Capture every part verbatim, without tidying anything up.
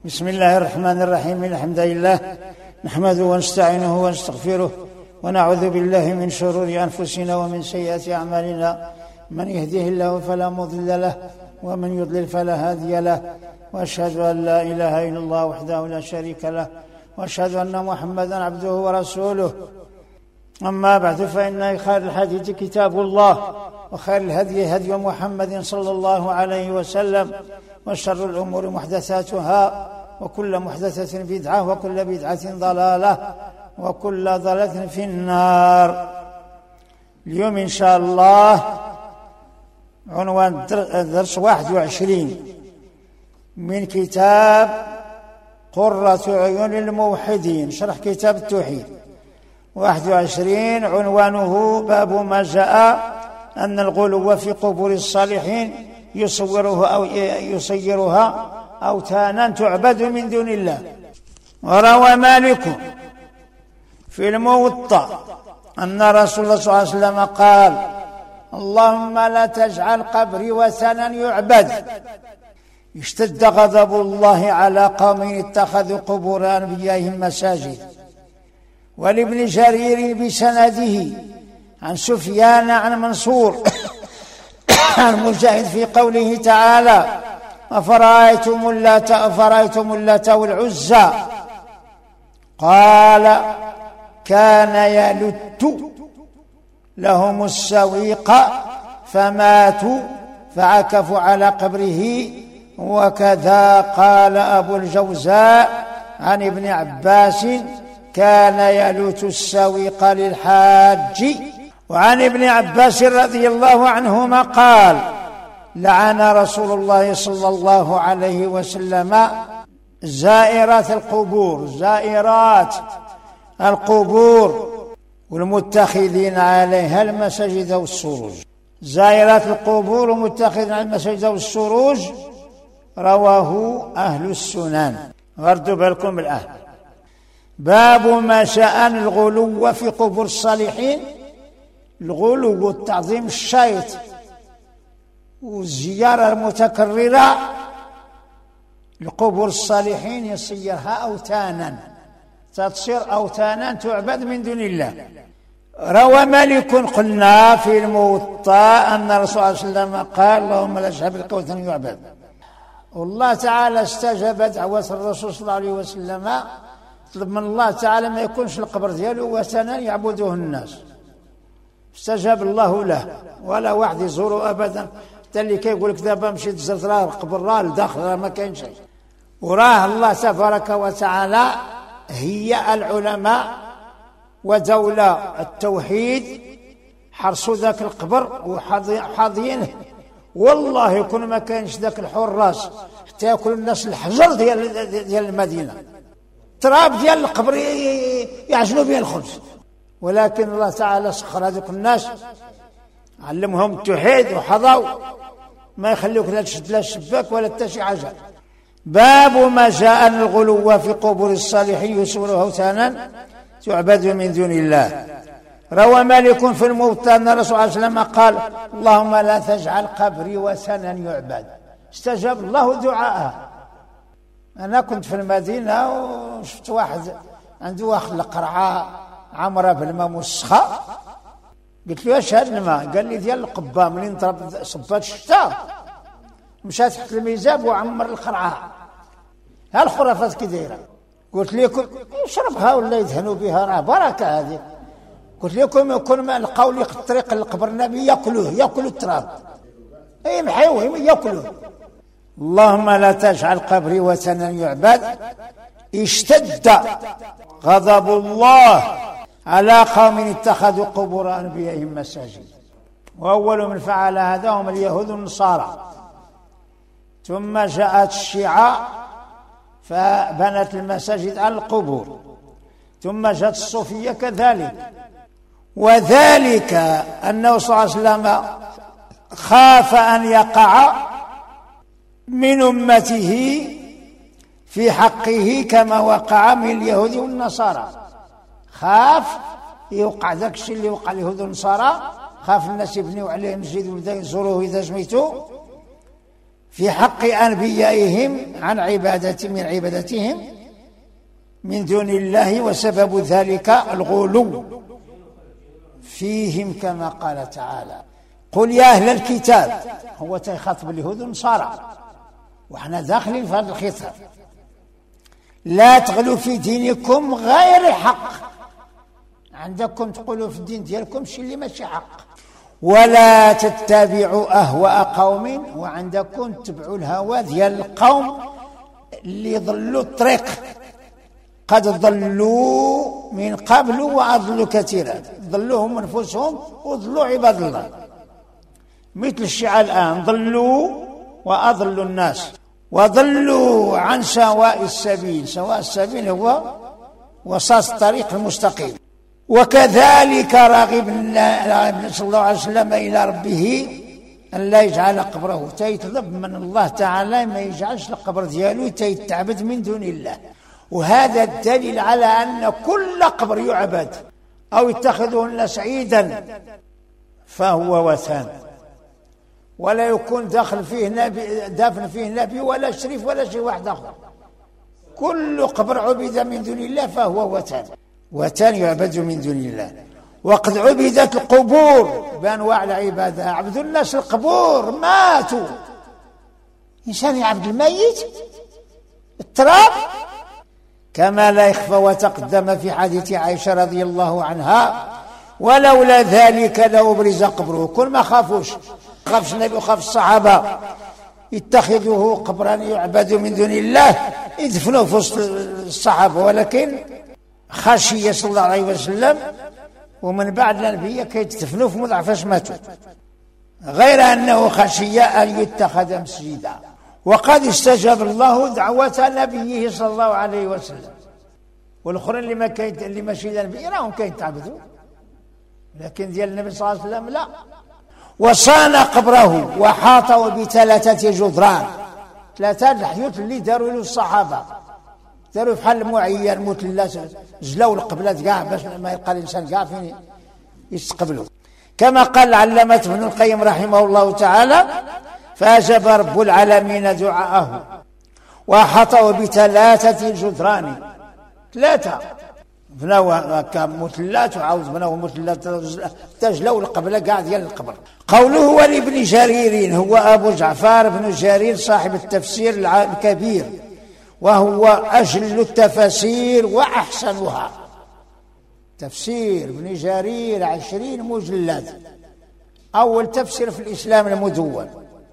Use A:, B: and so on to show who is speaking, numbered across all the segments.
A: بسم الله الرحمن الرحيم. الحمد لله نحمده ونستعينه ونستغفره ونعوذ بالله من شرور أنفسنا ومن سيئات أعمالنا، من يهده الله فلا مضل له ومن يضلل فلا هادي له، وأشهد أن لا إله إلا الله وحده لا شريك له، وأشهد أن محمدا عبده ورسوله. أما بعد، فإن خير الحديث كتاب الله، وخير الهدي هدي محمد صلى الله عليه وسلم، وشر الأمور محدثاتها، وكل محدثة بدعة، وكل بدعة ضلالة، وكل ضلالة في النار. اليوم إن شاء الله عنوان درس واحد وعشرين من كتاب قرة عيون الموحدين، شرح كتاب التوحيد. واحد وعشرين عنوانه باب ما جاء أن الغلو في قبور الصالحين يصوره أو يصيرها أوثانا تعبد من دون الله. وروى مالك في الموطأ أن رسول الله صلى الله عليه وسلم قال: اللهم لا تجعل قبري وثنا يعبد. اشتد غضب الله على قوم اتخذوا قبور أنبيائهم مساجد. ولابن جرير بسنده عن سفيان عن منصور عن مجاهد في قوله تعالى: أفرأيتم اللات أفرأيتم اللات والعزى، قال: كان يلت لهم السويق فماتوا فعكفوا على قبره. وكذا قال أبو الجوزاء عن ابن عباس: كان يلوت السويق للحاج. وعن ابن عباس رضي الله عنهما قال: لعن رسول الله صلى الله عليه وسلم زائرات القبور زائرات القبور والمتخذين عليها المساجد والسروج. زائرات القبور ومتخذين على المساجد والسروج رواه أهل السنن. غردوا بالكم الآن. باب ما شأن الغلو في قبور الصالحين. الغلو والتعظيم الشيط والزيارة المتكررة لقبور الصالحين يصيرها أوثانا، تصير أوثانا تعبد من دون الله. روى مالك قلنا في الموطأ أن الرسول صلى الله عليه وسلم قال: اللهم لا تجعل قبري وثنا يعبد. والله تعالى استجاب دعوة الرسول صلى الله عليه وسلم، طلب من الله تعالى ما يكونش القبر دياله وثنا يعبدوه الناس، استجاب الله له. ولا واحد يزوره ابدا، حتى اللي كيقول لك دابا مشيت زرت راه القبر راه لداخل راه ما كاين شيء. وراه الله تبارك وتعالى هي العلماء ودولة التوحيد حرصوا ذاك القبر وحاضينه. والله يكون ما كانش ذاك الحراس حتى ياكل الناس الحجر ديال ديال المدينه، تراب ديال القبر يعجنوا به الخبز. ولكن الله تعالى سخر هذوك الناس، علمهم التوحيد وحظوا ما يخليوك لا تشد لا الشباك ولا حتى شي حاجه. باب ما جاء أن الغلو في قبور الصالحين يصوره أوثانا تعبد من دون الله. روى مالك في الموطأ أن الرسول صلى الله عليه وسلم قال: اللهم لا تجعل قبري وثنا يعبد. استجاب الله دعاءه. أنا كنت في المدينة وشفت واحد عنده واحد القرعة عمرة بالماء مسخة، قلت له: اش هذا الماء؟ قال لي: ديال القبة، منين ضرب صبات الشتاء مشى تحت الميزاب وعمر القرعة. ها الخرافات كي دايره. قلت لكم يشربها ولا يدهنوا بها، راه بركة هذه. قلت لكم يكون ما لقاو لي الطريق لقبر النبي ياكلوه، ياكلوا التراب، اي محيوه ياكلوه. اللهم لا تجعل قبري وثنا يعبد. اشتد غضب الله على قوم اتخذوا قبور انبيائهم مساجد. واول من فعل هذا هم اليهود والنصارى، ثم جاءت الشيعة فبنت المساجد على القبور، ثم جاءت الصوفية كذلك. وذلك أنه صلى الله عليه وسلم خاف أن يقع من أمته في حقه كما وقع من اليهود والنصارى. خاف يوقع ذاك الشيء اللي وقع اليهود والنصارى، خاف الناس يبنيوا عليه مسجد ويبداو يزوروه إذا سميتوا، في حق أنبيائهم عن عبادة من عبادتهم من دون الله، وسبب ذلك الغلو فيهم كما قال تعالى: قل يا أهل الكتاب. هو تخاطب اليهود والنصارى وإحنا داخلين في هذا الخطاب: لا تغلوا في دينكم غير الحق. عندكم تقولوا في الدين ديالكم شي اللي ماشي حق. ولا تتبعوا أهواء قوم، وعندكم تتبعوا الهوى ديال القوم اللي ضلوا الطريق، قد ضلوا من قبل وأضلوا كثيرا. ضلوهم أنفسهم وضلوا عباد الله، مثل الشيعة الآن ضلوا وأضلوا الناس وضلوا عن سواء السبيل. سواء السبيل هو وسط الطريق المستقيم. وكذلك راغب النبي صلى الله عليه وسلم إلى ربه أن لا يجعل قبره، تيطلب من الله تعالى ما يجعلش القبر ديالو تيتعبد من دون الله. وهذا الدليل على أن كل قبر يعبد أو يتخذه الناس عيدا فهو وثن، ولا يكون داخل فيه نبي دافن فيه نبي ولا شريف ولا شيء واحد آخر. كل قبر عبد من دون الله فهو وثن، وثن يعبد من دون الله. وقد عبدت القبور بأنواع العبادة. عبدوا الناس القبور، ماتوا. إنسان يعبد الميت التراب، كما لا يخفى وتقدم في حديث عائشة رضي الله عنها: ولولا ذلك لأبرز قبره. كل ما خافوش، خافش النبي وخاف الصحابة يتخذوه قبرا يعبد من دون الله، يدفنوه في وسط الصحابة، ولكن خشي صلى الله عليه وسلم ومن بعد النبي كي تدفنوه في موضع فاش ماتوا، غير أنه خشي أن يتخذ مسجدا. وقد استجاب الله دعوة نبيه صلى الله عليه وسلم. والآخرين اللي ما كاين اللي ماشي النبي راهم كاين تعبدوا، لكن ديال النبي صلى الله عليه وسلم لا. وصان قبره وحاطه بثلاثة جدران. ثلاثة الحيوت اللي داروا له الصحابة، داروا في حل معين مثلث، جلوا القبلات كاع باش ما يلقى الإنسان كاع فين يستقبلوا. كما قال العلامة ابن القيم رحمه الله تعالى: فأجاب رب العالمين دعاءه وحاطه بثلاثة جدران. ثلاثة بناوها كمثلث وعاود بناوها مثلث تجلوا القبلة كاع ديال القبر. قوله ولابن جرير، هو أبو جعفر بن جرير صاحب التفسير الكبير، وهو أجل التفاسير وأحسنها. تفسير ابن جرير عشرين مجلد، أول تفسير في الإسلام المدون،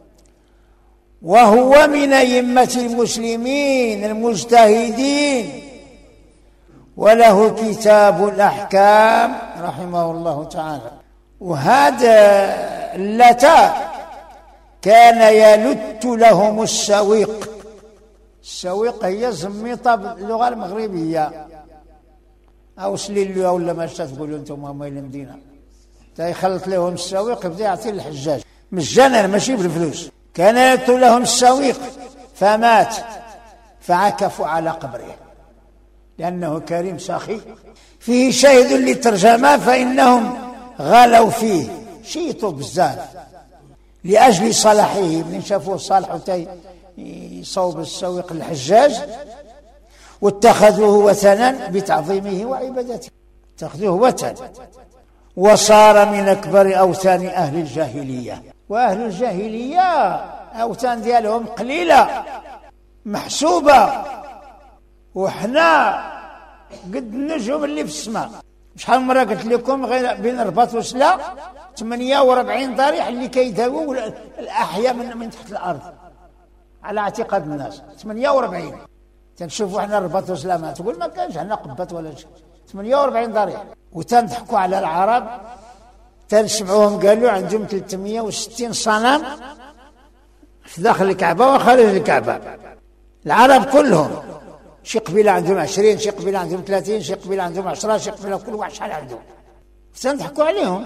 A: وهو من أئمة المسلمين المجتهدين، وله كتاب الأحكام رحمه الله تعالى. وهذا اللتا كان يلت لهم السويق. السويق هي زميطة باللغة المغربية، أو سليلو ولا ما تقولوا أنتم مال المدينة، تيخلط لهم السويق يبدا يعطي الحجاج مجانا ماشي بالفلوس. كان يلت لهم السويق فمات، فعكفوا على قبره لأنه كريم سخي. فيه شاهد للترجمة، فإنهم غالوا فيه، شيطوا بزاف لأجل صلاحه. من شافوه صالح وتي يصوب السويق الحجاج، واتخذوه وثنا بتعظيمه وعبادته، اتخذوه وثن. وصار من أكبر أوثان أهل الجاهلية. وأهل الجاهلية أوثان ديالهم قليلة محسوبة، وحنا قد النجوم اللي في السماء. شحال مرة قلت لكم غير بين رباط وسلا ثمانية وأربعين ضريح اللي كيداووا الأحياء من, من تحت الأرض على اعتقاد الناس. ثمانية وأربعين تنشوفوا احنا رباط وسلا ما تقول ما كانش عندنا قبات ولا شيء. ثمانية وأربعين ضريح. وتنضحكوا على العرب، تنسمعوهم قالوا عندهم ثلاثمائة وستين صنم في داخل الكعبة وخارج الكعبة. العرب كلهم، شي قبيلة عندهم عشرين، شي قبيلة عندهم ثلاثين، شي قبيلة عندهم عشرة، شي قبيلة كل واحد شحال عندهم، تنضحكوا عليهم.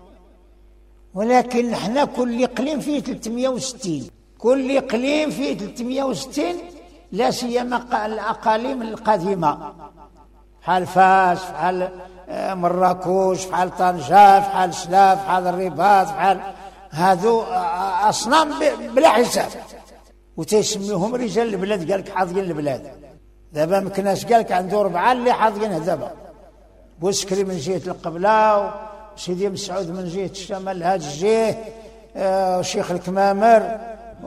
A: ولكن نحن كل إقليم فيه ثلاثمائة وستين، كل إقليم فيه ثلاثمائة وستين، لا سيما الأقاليم القديمة بحال فاس، بحال مراكش، بحال طنجة، بحال سلاف، بحال الرباط، بحال هذو أصنام بلا حساب. وتسميهم رجال البلاد، قال لك حاضقين البلاد. دابا مكناس قال لك عنده ربعه اللي حاضقينها دابا، بوسكري من جهه القبله، وسيدي مسعود من جهه الشمال هذا الجهه، آه وشيخ الكمامر،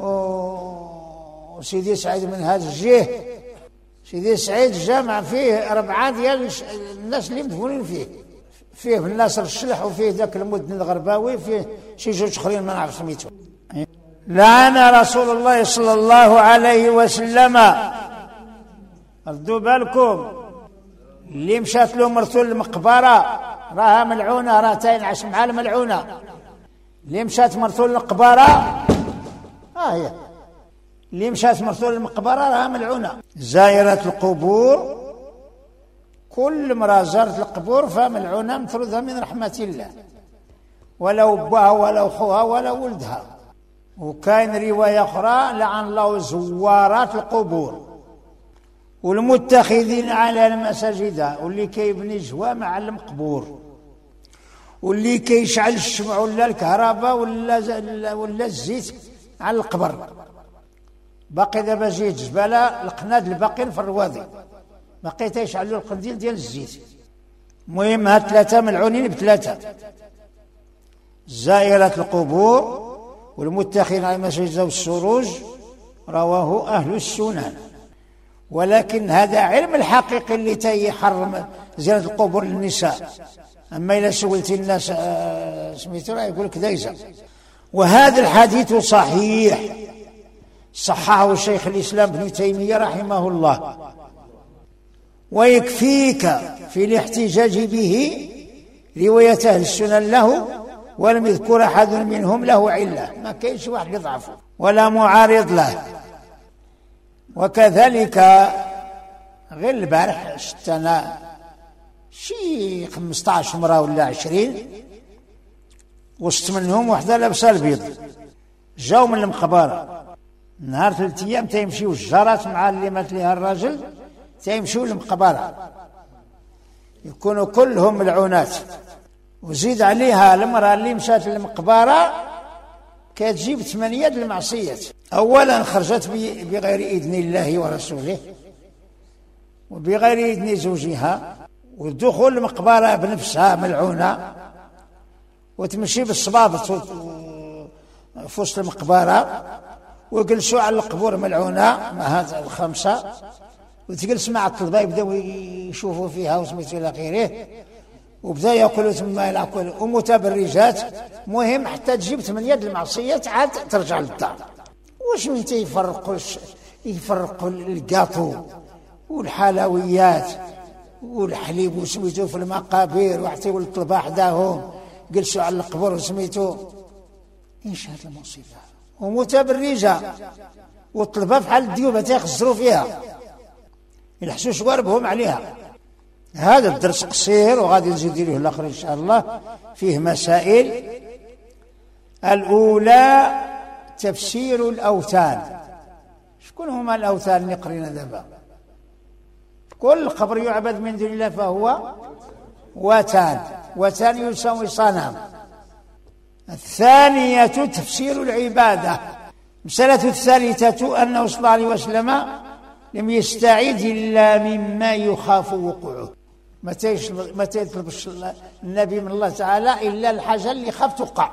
A: وسيدي سعيد من هذا الجهه. سيدي سعيد الجامع فيه ربعه ديال الناس اللي مدفونين فيه، فيه الناصر الشلح، وفيه ذاك المدن الغرباوي، فيه شي جوج اخرين ما نعرف سميتهم. لعن رسول الله صلى الله عليه وسلم، ردوا بالكم، اللي مشات له مرته المقبره راها ملعونه، راه تينعش مع الملعونه. اللي مشات مرته المقبره ها هي، اللي مشات مرته المقبره راها ملعونه. زائره القبور، كل مرة زارت القبور فملعونه مطرودها من رحمه الله، ولو بها ولا اخوها ولا ولدها. وكاين روايه اخرى لعن الله زوارات القبور والمتخذين على المساجد، واللي كيبني جوامع على المقبور، واللي كيشعل الشمع ولا الكهرباء ولا ولا الزيت على القبر. باقي دابا جيت جباله القناد الباقين في الروادي باقي تيشعلوا القنديل ديال الزيت. المهم هاد ثلاثه ملعونين بثلاثه: زائرة القبور والمتخذين على المساجد والسروج، رواه أهل السنن. ولكن هذا علم الحقيقي اللي تيحرم زيارة القبور للنساء. أما إذا سولت الناس سميتو راه يقول لك دايزة. وهذا الحديث صحيح، صححه الشيخ الإسلام ابن تيمية رحمه الله. ويكفيك في الاحتجاج به رواية أهل السنن له، ولم يذكر أحد منهم له علة، ما كاينش واحد يضعفه ولا معارض له. وكذلك غير البارح شتنا شي خمسطاش مرة ولا عشرين، وسط منهم وحده لابسه البيض، جاو من المقبره نهار ثلاث ايام تيمشيو الجارات مع اللي مات ليها الراجل، تيمشيو للمقبره، يكونوا كلهم ملعونات. وزيد عليها المرأة اللي مشات للمقبره كتجيب ثمانية المعصيات. اولا خرجت بغير اذن الله ورسوله وبغير اذن زوجها، والدخول المقبره بنفسها ملعونه، وتمشي بالصبابط في وسط المقبره، وجلسوا على القبور ملعونه مع هذا الخمسه، وتجلس مع الطلبه يبداو يشوفوا فيها وسميتو الى اخره، وبدا ياكلوا ثم ياكلوا ومتبرجات. مهم حتى تجيب ثمانيه المعصيات عاد ترجع للدار. واش من تيفرقوا يفرقوا الكاطو والحلويات والحليب وسميتو في المقابر، وعطيو الطلبه حداهم جلسوا على القبور وسميتو ايش هذه المصيبه. ومتبرجه والطلبه بحال الديوبه تيخزروا فيها يلحسوا شواربهم عليها. هذا الدرس قصير وغادي نزيد له الاخر ان شاء الله، فيه مسائل. الاولى تفسير الاوثان. شكون هما الاوثان اللي قرينا دابا؟ كل قبر يعبد من دون الله فهو وثن، وثن يساوي صنم. الثانية تفسير العبادة. المسألة الثالثة أنه صلى الله عليه وسلم لم يستعيذ إلا مما يخاف وقوعه، ما يطلبش النبي من الله تعالى إلا الحاجة اللي خاف تقع.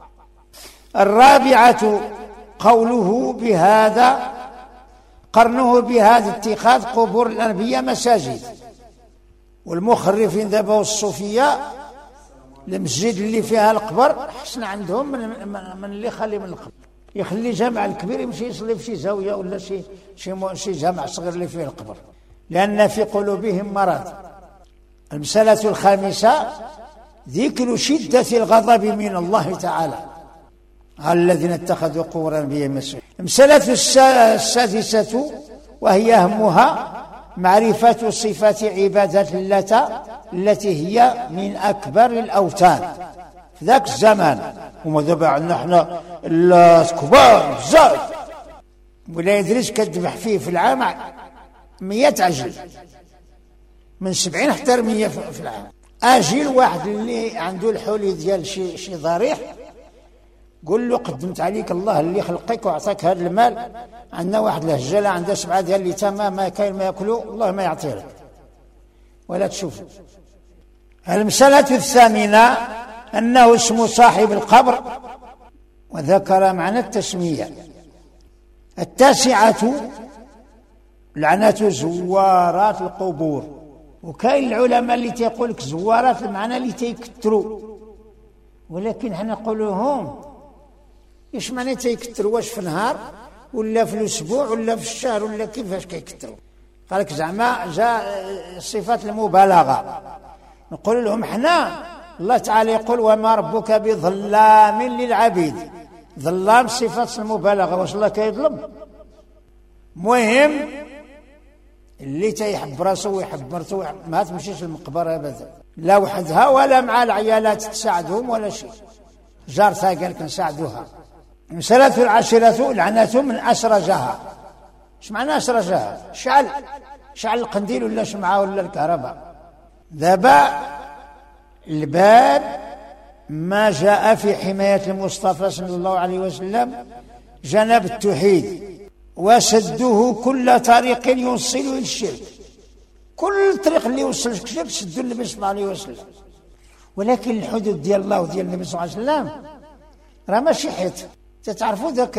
A: الرابعة قوله بهذا قرنه بهذا اتخاذ قبور الأنبياء مساجد، والمخرفين دابا والصوفية المسجد اللي فيها القبر حسن عندهم من, من اللي خلي من القبر، يخلي جامع الكبير يمشي يصلي في شي زاويه ولا شي شي شي جامع صغير اللي فيه القبر، لان في قلوبهم مرض. المسألة الخامسة ذكر شدة الغضب من الله تعالى على الذين اتخذوا قبور الانبياء مسجد. المسألة السادسة وهي أهمها معرفة صفات عبادة اللات التي هي من أكبر الأوثان في ذاك الزمان. وما دابا عندنا احنا الكبار بزاف، ولا يدريش كتذبح فيه في العام مية عجل، من سبعين حتى مية في العام. أجل واحد اللي عنده الحولي ديال شي شي ضريح قل له قدمت عليك الله اللي خلقك وأعطاك هذا المال، عندنا واحد الهجالة عنده سبعة ديال اللي تمام ما كاين ما يأكلوا، الله ما يعطيه لك ولا تشوف. المسألة الثامنة أنه اسم صاحب القبر، وذكر معنى التسمية. التاسعة لعنة زوارات القبور. وكاين العلماء اللي تيقول لك زوارات المعنى اللي تيكثروا، ولكن حنا نقولوا لهم ايش معنى تيكثروا؟ واش في نهار ولا في الاسبوع ولا في الشهر ولا كيفاش كيكثروا؟ قال لك زعما جاء صفات المبالغه. نقول لهم حنا الله تعالى يقول وما ربك بظلام للعبيد. ظلام صفات المبالغه، واش الله كيظلم؟ مهم اللي تيحب راسه ويحب مرته ما تمشيش المقبره ابدا، لا وحدها ولا مع العيالات تساعدهم ولا شيء. جارتها قال لك نساعدوها. المسألة العاشرة لعنة من أسرجها. ايش معنى أسرجها؟ شعل شعل القنديل ولا شمعة ولا الكهرباء. دابا الباب ما جاء في حماية المصطفى صلى الله عليه وسلم جنب التوحيد، وسده كل طريق يوصل إلى الشرك. كل طريق اللي يوصلك الشرك سدوا النبي صلى الله عليه وسلم. ولكن الحدود ديال الله وديال النبي صلى الله عليه وسلم راه ماشي حيط. تتعرفوا ذاك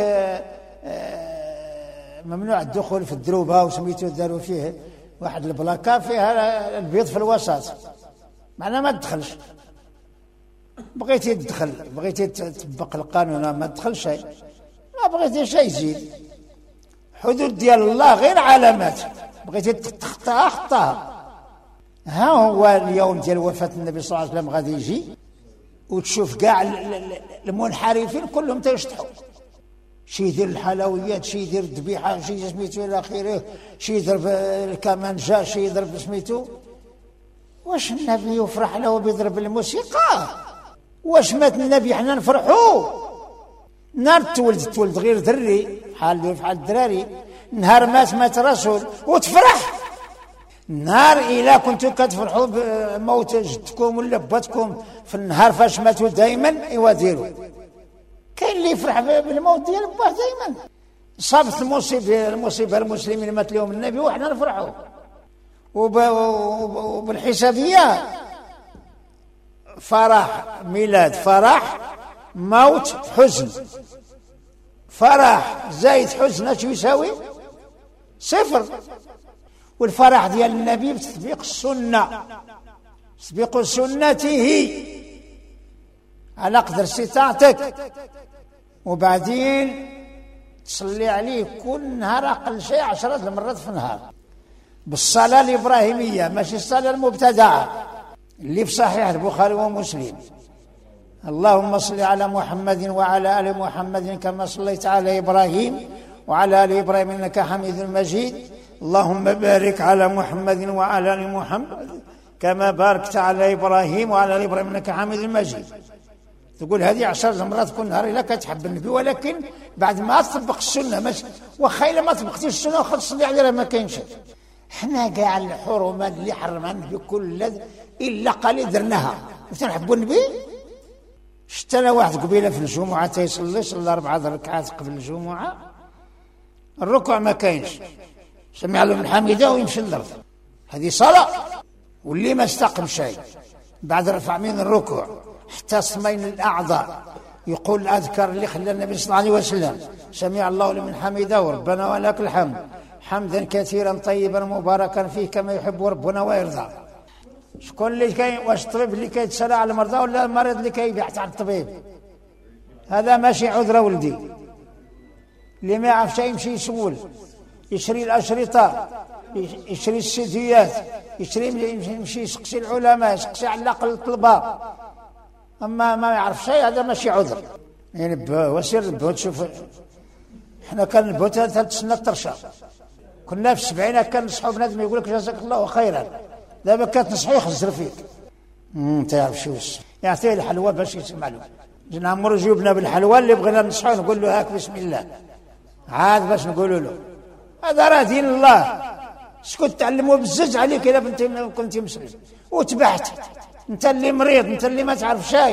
A: ممنوع الدخول في الدروبه وسميتو داروا فيه واحد البلاكا فيها البيض في الوسط، معناه ما تدخلش. بغيتي تدخل، بغيتي تطبق القانون ما تدخل شيء، ما بغيتي شيء زيد. حدود ديال الله غير علامات، بغيتي تخطاها خطاها. ها هو اليوم ديال وفاة النبي صلى الله عليه وسلم غادي يجي وتشوف كاع المنحرفين كلهم تيشطحوا، شي يدير الحلويات، شي يدير الذبيحه، شي سميتو الى اخره، شي يضرب الكمانجه، شي يضرب سميتو. واش النبي يفرح له بيضرب الموسيقى؟ واش مات النبي حنا نفرحوا؟ نهار تولد تولد غير ذري بحال بحال الدراري، نهار مات مات رسول وتفرح. نهار إلا كنتو كتفرحوا بموت جدكم ولا باتكم في النهار فاش ماتوا دائما ايوا ديروا. كاين اللي يفرح بالموت ديال باه دائما. صابت المصيبه المصيبه المسلمين مات لهم النبي وحنا نفرحوا. وبالحسابيه فرح ميلاد، فرح موت حزن، فرح زايد حزن اش يساوي؟ صفر. والفرح ديال النبي بتطبيق السنه، تطبيق سنته على قدر استطاعتك، وبعدين تصلي عليه كل نهار اقل شيء عشرة المرات في النهار بالصلاه الابراهيميه، ماشي الصلاه المبتدعه اللي في صحيح البخاري ومسلم. اللهم صل على محمد وعلى ال محمد كما صليت على ابراهيم وعلى ال ابراهيم انك حميد مجيد. اللهم بارك على محمد وعلى ال محمد كما باركت على ابراهيم وعلى ال ابراهيم انك حميد مجيد. تقول هذه عشر مرات كل نهار الا كتحب النبي، ولكن بعد ما تطبق السنه ماشي. واخا الا ما طبقتيش السنه واخا تصلي عليه راه ما كاينش. حنا كاع الحرمات اللي حرمها النبي كل الا قليل درناها وتنحبوا النبي. شفت انا واحد قبيله في الجمعه تيصلي صلى اربع ركعات قبل الجمعه، الركوع ما كاينش، سمع له من حميده ويمشي للارض. هذه صلاه. واللي ما استقم شيء بعد رفع من الركوع حتى صمين الاعضاء يقول الاذكار اللي خلى النبي صلى الله عليه وسلم: سمع الله لمن حمده وربنا ولك الحمد حمدا كثيرا طيبا مباركا فيه كما يحب ربنا ويرضى. شكون اللي كاين؟ واش الطبيب اللي كيتسالى على المرضى ولا المريض اللي كيبحث عن الطبيب؟ هذا ماشي عذر ولدي. اللي ما يعرف شيء يمشي يسول، يشري الاشرطه، يشري السيديات، يشري يمشي يسقسي العلماء، يسقسي على الاقل الطلبه. اما ما يعرف شيء هذا ماشي عذر. يعني وسير البوت. تشوف حنا كان البوت ثلاث سنوات طرشه، كنا في السبعينات كان نصحوا بنادم يقول لك جزاك الله خيرا، دابا كتنصحو يخزر فيك. امم تعرف شو يعطيه الحلوى باش يسمع له. نعمرو جيوبنا بالحلوى اللي بغينا نصحو نقول له هاك بسم الله عاد باش نقولوا له هذا راه دين الله. شكون تعلموا بزز عليك الا كنت كنت مسلم وتبعت. انت اللي مريض، انت اللي ما تعرف شيء،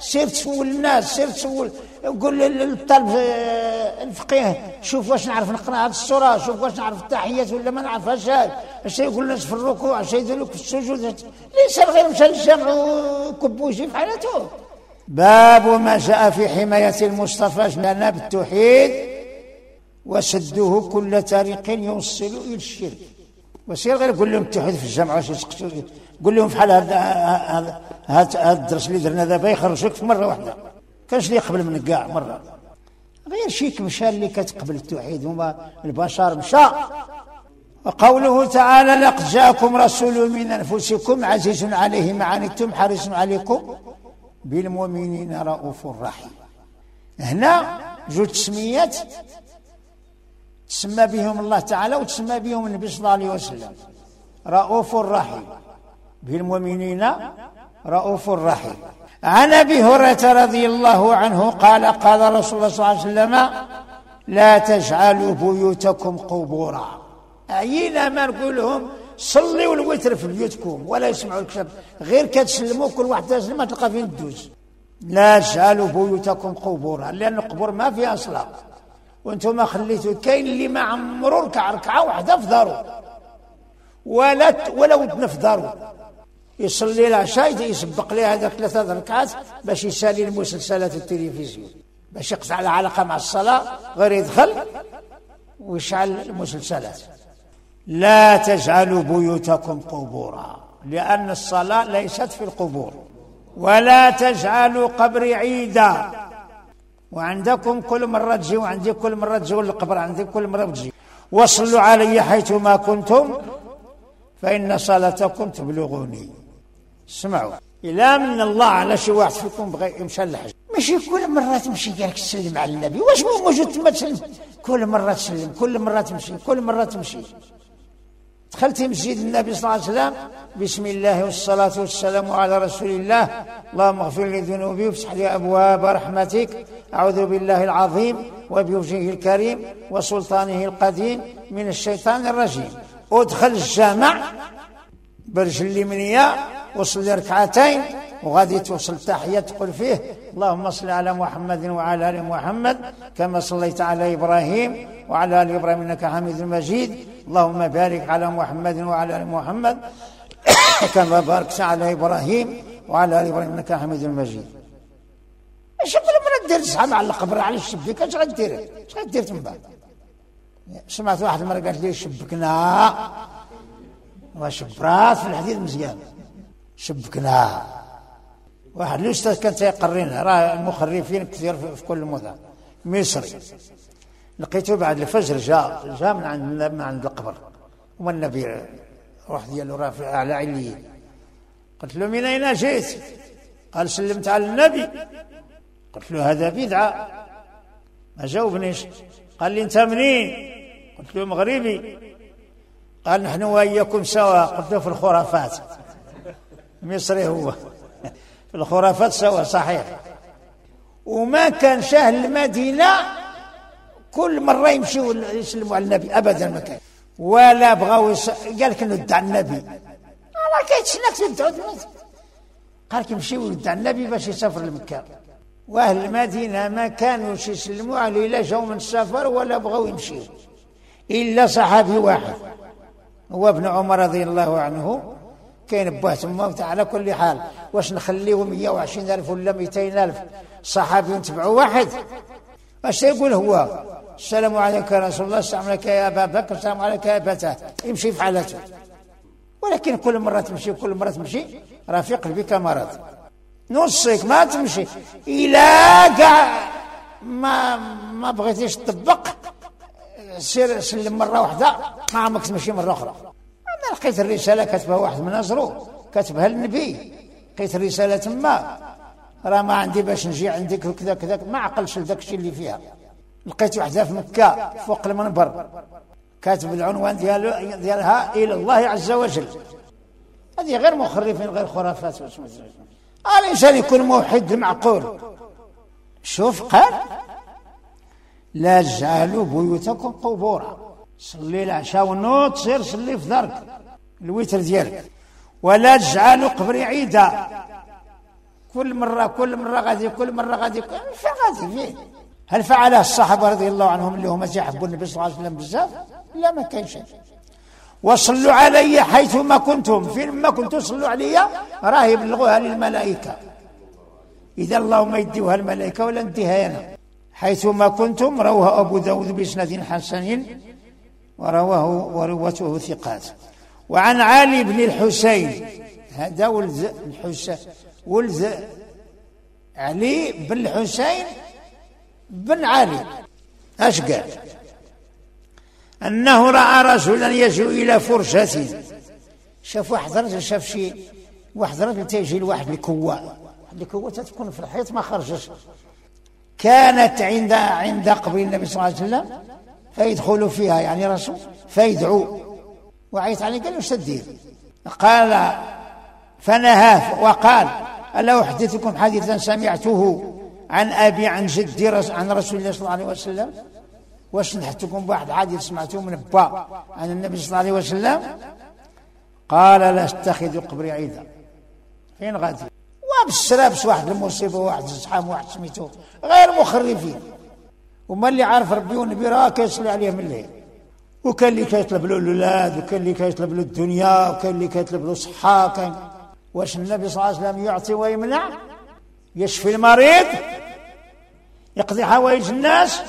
A: سير تسول الناس، سير تسول، قول للطالب الفقيه شوف واش نعرف نقرا هذه السوره، شوف واش نعرف التحيات ولا ما نعرفهاش، اش يقول الناس في الركوع، اش يدير لك في السجود. ليس غير مشى للجامع وكب وجهي في حالته. باب ما جاء في حمايه المصطفى جناب التوحيد وسده كل طريق يوصل الى الشرك. وسير غير قول لهم التوحيد في الجامعه واش يسقسوا، قول لهم بحال هذا هذا الدرس اللي درنا دابا يخرجوك في مره واحده، كانش اللي يقبل منك كاع مره، غير شيك مشى اللي كتقبل التوحيد هما البشر مشى. وقوله تعالى لقد جاءكم رسول من انفسكم عزيز عليه ما عنتم حريص عليكم بالمؤمنين رؤوف رحيم. هنا جوج تسميات تسمى بهم الله تعالى وتسمى بهم النبي صلى الله عليه وسلم، رؤوف رحيم، بالمؤمنين رؤوف رحيم. عن ابي هريره رضي الله عنه قال قال رسول الله صلى الله عليه وسلم لا تجعلوا بيوتكم قبورا. عينا ما نقول لهم صلوا الوتر في بيوتكم ولا يسمعوا الكتاب، غير كتسلموا كل واحد تسلم ما تلقى فين تدوز. لا تجعلوا بيوتكم قبورا، لان القبور ما فيها صلاه، وانتم خليتوا كاين اللي ما عمرو ركع ركعه واحده في دارو ولا ولو في دارو يصلي العشاء يسبق ليه هذاك ثلاثه ركعات باش يسالي المسلسلات والتلفزيون، باش يقطع العلاقه مع الصلاه، غير يدخل ويشعل المسلسلات. لا تجعلوا بيوتكم قبورا، لأن الصلاة ليست في القبور. ولا تجعلوا قبري عيدا، وعندكم كل مرة تجي وعندي كل مرة تجي القبر عندي كل مرة تجي. وصلوا علي حيثما كنتم فإن صلاتكم تبلغوني. اسمعوا، إلا من الله على شي واحد فيكم بغى يمشي للحج، ماشي كل مرة تمشي قالك تسلم على النبي، واش هو موجود تما تسلم؟ كل مرة تسلم، كل مرة تمشي، كل مرة تمشي. دخلت مسجد النبي صلى الله عليه وسلم بسم الله والصلاة والسلام على رسول الله، اللهم اغفر لي ذنوبي وافتح لي أبواب رحمتك، أعوذ بالله العظيم وبوجهه الكريم وسلطانه القديم من الشيطان الرجيم. ادخل الجامع برجل اليمنية وصلي ركعتين وغادي توصل التحية تقول فيه اللهم صل على محمد وعلى آل محمد كما صليت على إبراهيم وعلى آل إبراهيم إنك حميد مجيد، اللهم بارك على محمد وعلى آل محمد كما باركت على إبراهيم وعلى آل إبراهيم إنك حميد مجيد. اش كل مرة دير تسحب على القبر على الشبيك، اش غدير؟ اش غدير تما؟ سمعت واحد المرة قالت لي شبكنا وشبرات في الحديث مزيان، شبكنا. واحد الاستاذ كان تيقرينا، راه المخرفين كثير في كل مدن، مصري، لقيته بعد الفجر جاء جاء من عند من عند القبر وما النبي روح ديالو راه على عليين. قلت له من اين جئت؟ قال سلمت على النبي. قلت له هذا بدعه، ما جاوبنيش. قال لي انت منين؟ قلت له مغربي. قال نحن واياكم سوا. قلت له في الخرافات، مصري هو في الخرافات سوا صحيح. وما كان شاهل المدينة كل مرة يمشيوا يسلموا على النبي أبدا، ما كان ولا بغاو يص... قال لك ندعى النبي، راه كيتسناك تدعو. قال لك يمشيوا يدعى النبي باش يسافر لمكة. واهل المدينة ما كانوا يسلموا عليه لا جاوا من السفر ولا بغاو يمشيوا إلا صحابي واحد هو ابن عمر رضي الله عنه، كاين بواه تما. على كل حال واش نخليهم مئة وعشرين ألف ولا مئتين ألف صحابي يتبعوا واحد؟ واش يقول هو السلام عليك يا رسول الله، السلام عليك يا أبا بكر، السلام عليك يا أبتاه، يمشي في حالته. ولكن كل مرة تمشي كل مرة تمشي رفيق بك مرض، نصك ما تمشي إلى كاع ما ما بغيتيش تطبق، سير سلم مرة واحدة ما عمرك تمشي مرة أخرى. أنا لقيت الرسالة كتبها واحد من أزرو كتبها للنبي، لقيت الرسالة تما، راه ما عندي باش نجي عندك وكذا كذا، ما عقلش لذاك الشيء اللي فيها. لقيت وحدة في مكة فوق المنبر كاتب العنوان ديالو ديالها إلى الله عز وجل. هذه غير مخرفين غير خرافات. الإنسان يكون موحد معقول. شوف قال لا تجعلوا بيوتكم قبورا، صلي العشاء والنوض سير صلي في دارك الوتر ديالك. ولا تجعلوا قبري عيدا، كل مرة كل مرة غادي كل مرة غادي فين غادي فين؟ هل فعلها الصحابة رضي الله عنهم اللي هما يحبوا النبي صلى الله عليه وسلم بزاف؟ لا، ما كاين شيء. وصلوا علي حيثما كنتم، فين ما كنتم صلوا علي، راه يبلغوها للملائكة. إذا اللهم يديوها الملائكة ولا نديها أنا. حيثما كنتم رواه أبو داود بإسناد حسن ورواه ورواته ثقات. وعن علي بن الحسين، هذا ولد الحسين، ولد علي بن الحسين بن علي، اش قال؟ أنه رأى رجلا يجيء إلى فرشة. شاف واحد رجل، شاف شي واحد رجل تيجي لواحد الكوة، واحد الكوة تتكون في الحيط ما خرجش، كانت عند عند قبر النبي صلى الله عليه وسلم، فيدخل فيها يعني رسول فيدعو، وعيت عليه قال له اش تدير؟ قال فنهاه وقال ألا أحدثكم حديثا سمعته عن أبي عن جدي عن رسول الله صلى الله عليه وسلم؟ واش نحكيكم بواحد حديث سمعته من با عن النبي صلى الله عليه وسلم؟ قال لا اتخذوا قبري عيدا. فين غادي؟ وبالسرابس واحد المصيبه، واحد الزحام، واحد سميتو غير مخرفين. وما اللي عارف ربي والنبي راه كيصلي عليه من الليل، وكان اللي كيطلب له الاولاد، وكان اللي كيطلب له الدنيا، وكان اللي كيطلب له الصحه. كان واش النبي صلى الله عليه وسلم يعطي ويمنع؟ يشفي المريض، يقضي حوائج الناس.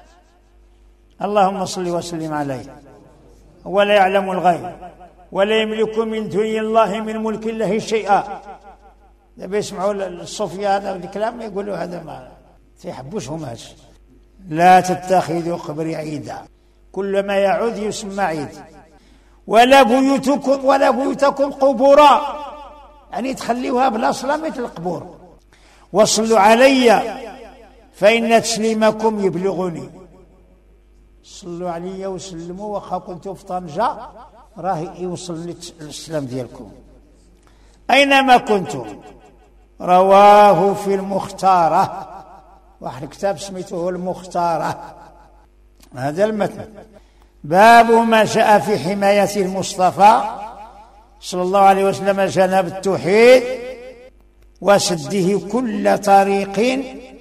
A: اللهم صل وسلم عليه. ولا يعلم الغيب ولا يملك من دون الله من ملك الله شيئا. دابا يسمعوا الصوفيا هذا الكلام يقولوا هذا ما تيحبوش هماش. لا تتخذوا قبري عيدا، كل ما يعود يسمى عيد. ولا بيوتكم ولا بيوتكم قبورا، يعني تخليوها بلا صلاة مثل القبور. وصلوا علي فإن تسليمكم يبلغني. صلوا علي وسلموا، واخا كنتوا في طنجة راه يوصل السلام ديالكم أينما كنتم. رواه في المختارة، واحد الكتاب سميته المختارة. هذا المتن. باب ما جاء في حماية المصطفى صلى الله عليه وسلم جناب التوحيد وسده كل طريق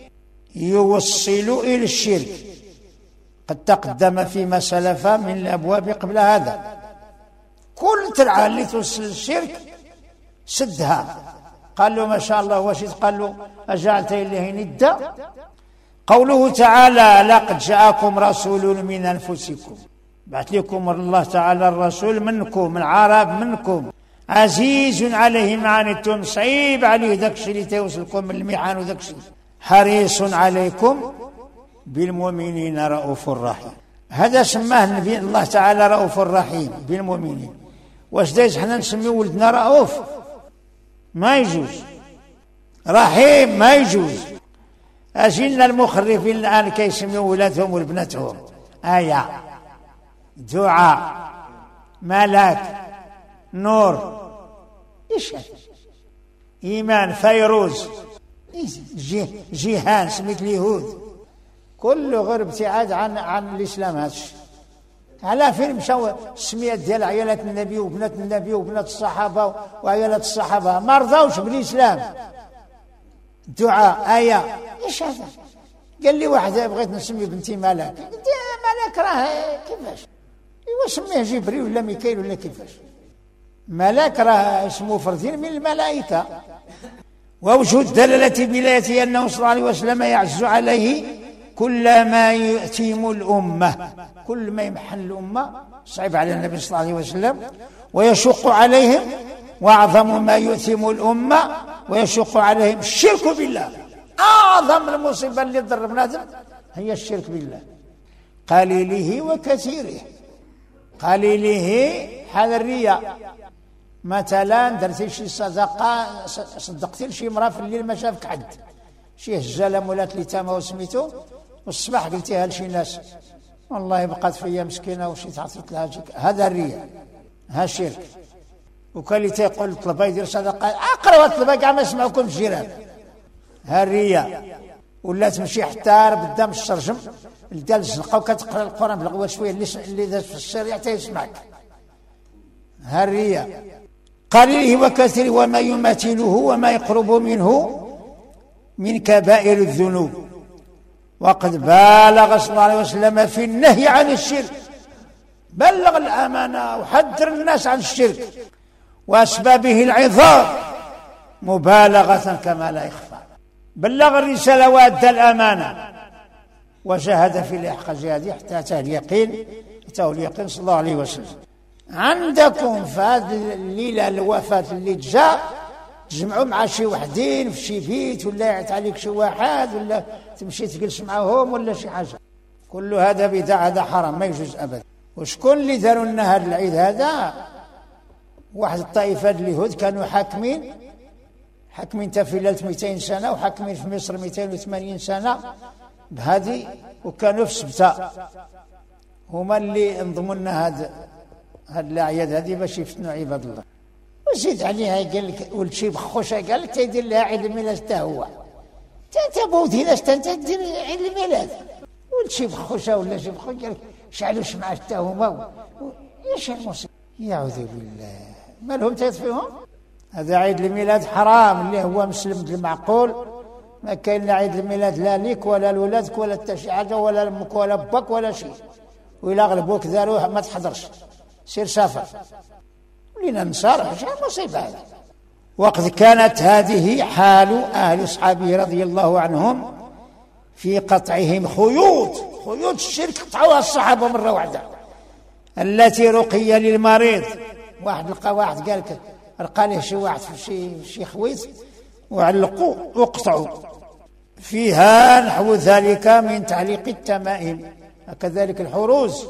A: يوصل إلى الشرك. قد تقدم فيما سلف من الأبواب قبل هذا. كل ترعى اللي توصل الشرك سدها. قال له ما شاء الله واش قال له أجعلت إليه ندا؟ قوله تعالى لقد جاءكم رسول من أنفسكم، بعث لكم الله تعالى الرسول منكم، من عرب منكم، عزيز عليه ما عنتم، صعيب عليه داك الشيء اللي تيوصلكم من المحن وداك الشيء، حريص عليكم بالمؤمنين رؤوف رحيم. هذا سماه النبي الله تعالى رؤوف رحيم بالمؤمنين. واش دايز حنا نسميو ولدنا رؤوف؟ ما يجوز. رحيم ما يجوز. أجلنا المخرفين الآن كيسميو ولادهم وبناتهم آية، دعاء، ملاك، نور، إيش إيمان، فيروز، جيهان، سميت اليهود، كله غير ابتعاد عن عن الإسلام. هذا الشيء على فين مشاو السميات ديال عيالات النبي وبنات النبي وبنات الصحابة وعيالات الصحابة ما رضاوش بالإسلام. دعاء، آية، إيش هذا؟ قال لي واحد بغيت نسمي بنتي ملاك، قلت ملاك راه كيفاش؟ ايوا سميه جبريل ولا ميكائيل ولا كيفاش؟ ملاك راه اسمه فردين من الملائكة. ووجود دلالة بلايته أنه صلى الله عليه وسلم يعز عليه كل ما يؤتم الأمة، كل ما يمحن الأمة صعب على النبي صلى الله عليه وسلم، ويشق عليهم، وأعظم ما يؤتم الأمة ويشق عليهم الشرك بالله. أعظم المصيبة اللي تضر بنادم هي الشرك بالله، قليله وكثيره. قليله حال الرياء، مثلا درتي شي صدقة، صدقتي لشي امرأة في الليل ما شافك حد، شي هجالة مولات اليتامى وسميتو، والصباح قلتيها لشي ناس والله بقات فيا مسكينة وشي تعطيت لها جيك، هذا الرياء، ها شرك. وكان اللي تيقول طلبة يدير صدقة أقرأ طلبة كاع ما يسمعوكم الجيران، ها الرياء. ولا تمشي حتى قدام الشرجم ديال الزنقة وكتقرا القرآن بالغوا شوية اللي اللي داز في الشارع حتى يسمعك، ها الرياء. قليله وكثيره وما يماثله وما يقرب منه من كبائر الذنوب، وقد بالغ صلى الله عليه وسلم في النهي عن الشرك، بلغ الأمانة وحذر الناس عن الشرك وأسبابه العظام مبالغة كما لا يخفى. بلغ الرسالة وأدى الأمانة وجاهد في الإحقاق هذه حتى أتاه اليقين، أتاه اليقين صلى الله عليه وسلم. عندكم في هذه الليلة الوفاة اللي جاء تجمعوا مع شي وحدين في شي بيت، ولا يعت عليك شي واحد، ولا تمشي تجلس معهم، ولا شي حاجة. كل هذا بدعة، هذا حرام ما يجوز أبدا. وشكون اللي داروا لنا هذا العيد هذا؟ واحد الطائفة اليهود كانوا حاكمين حاكمين في ليلة مئتين سنة، وحاكمين في مصر مئتين وثمانين سنة بهذه، وكانوا في سبتة هما اللي انضموا لنا هذا هاد الأعياد هذه باش يفتنوا عباد الله. وزيد عليها قال لك ولد شي بخوشه قال لك تيدير لها عيد الميلاد حتى هو، انت بوتي لاش انت دير عيد الميلاد؟ ولد شي بخوشه ولا شي بخوش قال لك شعلوا الشمعة حتى هما. ايش المصيبه؟ يعوذ بالله، ما لهم تطفيهم؟ هذا عيد الميلاد حرام اللي هو مسلم بالمعقول، ما كاين لا عيد الميلاد لا ليك ولا لولادك ولا حتى شي حاجه، ولا لامك ولا باك ولا شيء. وإلا غلبوك داروه ما تحضرش، سير سافر. ولينا نصارع شي مصيبه هذه. وقد كانت هذه حال اهل اصحابه رضي الله عنهم في قطعهم خيوط خيوط الشرك، قطعوها الصحابه مره واحده، التي رقي للمريض. واحد لقى واحد قال لك لقى له شي واحد في شي شي خويت وعلقوا وقطعوا فيها نحو ذلك من تعليق التمائم. كذلك الحروز،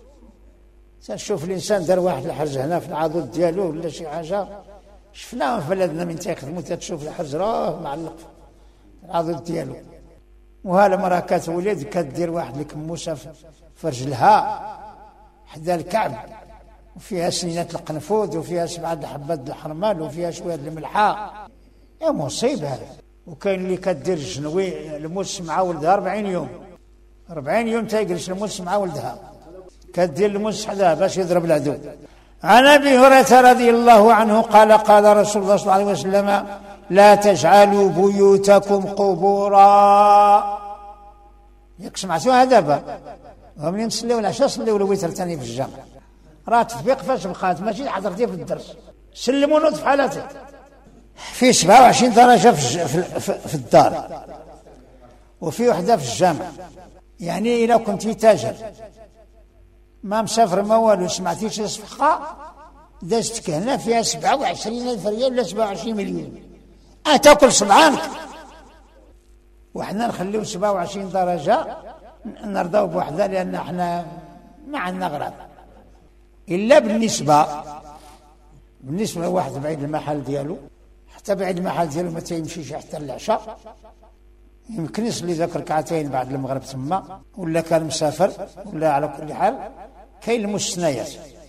A: تشوف الانسان دار واحد الحرز هنا في العضد ديالو ولا شي حاجه، شفناهم في بلدنا من تيخدموا تشوف الحرز راه معلق في العضد ديالو. وها المراه كتولد كدير واحد الكموسه في رجلها حدا الكعب، وفيها سنينه القنفذ، وفيها سبعه الحبات الحرمال، وفيها شويه الملحه. يا مصيبه هذا. وكاين اللي كدير الجنوي الموس مع ولدها أربعين يوم أربعين يوم تيجلس الموس مع ولدها، كدير الموس حداه باش يضرب العدو. عن ابي هريره رضي الله عنه قال قال رسول الله صلى الله عليه وسلم لا تجعلوا بيوتكم قبورا. ياك سمعتوها دابا؟ ومنين نصليو العشاء صليو الوتر ثاني في الجامع، راه تطبيق فاش بقات ماشي حضرتي في الدرس. سلموا نوض في حالته في سبعة وعشرين درجه في, في, في الدار، وفي وحده في الجامع. يعني إذا كنت تاجر ما مسافر ما والو، سمعتي شي صفقة دازتك هنا فيها سبعة وعشرين ألف ريال ولا سبعة وعشرين مليون، أه تاكل صبعانك. وحنا نخليو سبعة وعشرين درجة نرضاو بوحدة، لأن احنا ما عندنا غرض إلا بالنسبة بالنسبة لواحد بعيد المحل ديالو، حتى بعيد المحل ديالو ما تيمشيش حتى العشاء، يمكن يصلي ذاك ركعتين بعد المغرب تما، ولا كان مسافر، ولا على كل حال كاين المستثنيات.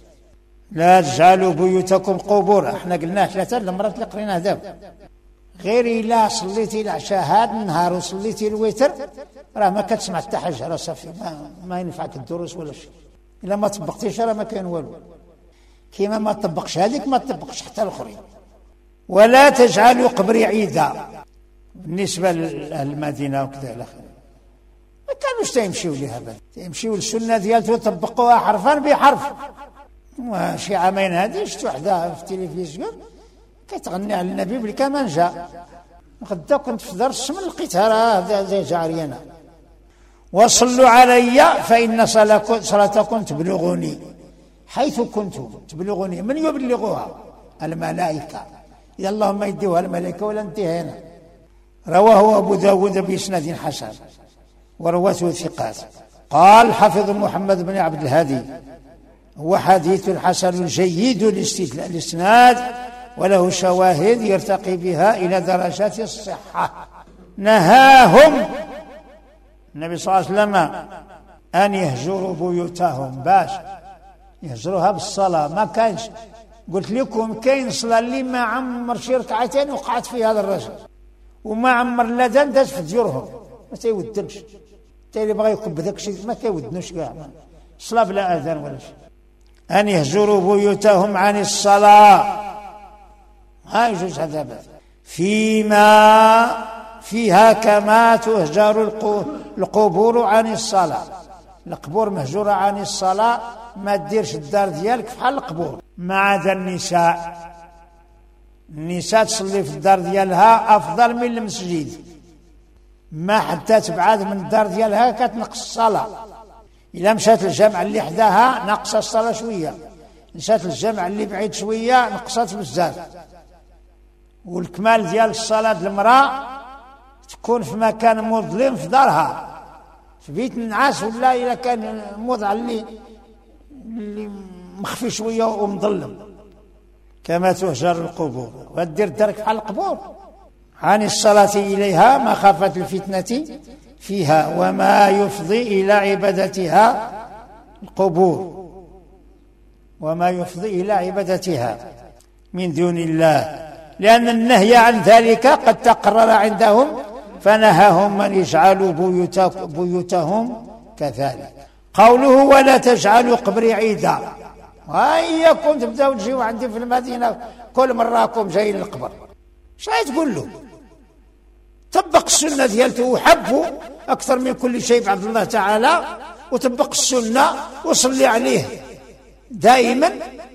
A: لا تجعلوا بيوتكم قبورا، احنا قلناه ثلاثه المرات اللي قريناه دابا. غير الا صليتي العشاء هذا النهار وصليتي الوتر راه ما كتسمع حتى حاجه، راه صافي ما, ما ينفعك الدروس ولا شيء. الا ما طبقتيش راه ما كاين والو. كيما ما طبقش هذيك ما طبقش حتى الاخرين. ولا تجعلوا قبري عيدا، بالنسبة للمدينة وكذا إلى آخره ما كانوش تيمشيو لها بل تيمشيو للسنة ديالته وطبقوها حرفا بحرف. وشي عامين هذه شفت وحدة في التلفزيون كتغني على النبي بالكمان جاء. غدا كنت في درس من لقيتها راه زي جارينا. وصلوا علي فإن صلاتكم تبلغني حيث كنتم، تبلغني من يبلغها؟ الملائكة. إذا اللهم يديوها الملائكة ولا انتهى هنا. رواه أبو داود بإسناد حسن ورواته ثقات. قال حافظ محمد بن عبد الهادي هو حديث حسن جيد الإسناد وله شواهد يرتقي بها إلى درجات الصحة. نهاهم النبي صلى الله عليه وسلم أن يهجروا بيوتهم، باش يهجروها بالصلاة. ما كانش قلت لكم كاين صلاة اللي ما عمر شي ركعتين وقعت في هذا الرجل، وما عمر لا داز في ديورهم ما تيودنش. حتى اللي بغى يكب ذاك الشيء ما كيودنوش كاع، صلاة بلا اذان ولا شيء. ان يهجروا بيوتهم عن الصلاه ما يجوز هذا بس. فيما فيها كما تهجر القبور عن الصلاة. القبور مهجورة عن الصلاة، ما تديرش الدار ديالك بحال القبور. ما عدا النساء، النساء تصلي في الدار ديالها أفضل من المسجد، ما حتى تبعد من الدار ديالها كتنقص الصلاة. إلا مشات الجامع اللي حداها نقص الصلاة شوية، مشات الجامع اللي بعيد شوية نقصت بزاف. والكمال ديال الصلاة المرأة تكون في مكان مظلم في دارها، في بيت النعاس، ولا إلا كان الموضع اللي اللي مخفي شوية ومظلم كما تهجر القبور. ودير دارك بحال القبور عن الصلاة إليها مخافة الفتنة فيها وما يفضي إلى عبادتها القبور، وما يفضي إلى عبادتها من دون الله، لأن النهي عن ذلك قد تقرر عندهم فنهاهم من يجعلوا بيوتهم كذلك. قوله ولا تجعلوا قبري عيدا، هياكم تبداو تجيو عندي في المدينة كل مراكم جايين للقبر، شاي تقول له؟ طبق السنة ديالته وحبه أكثر من كل شيء بعد الله تعالى، وطبق السنة وصلي عليه دائما.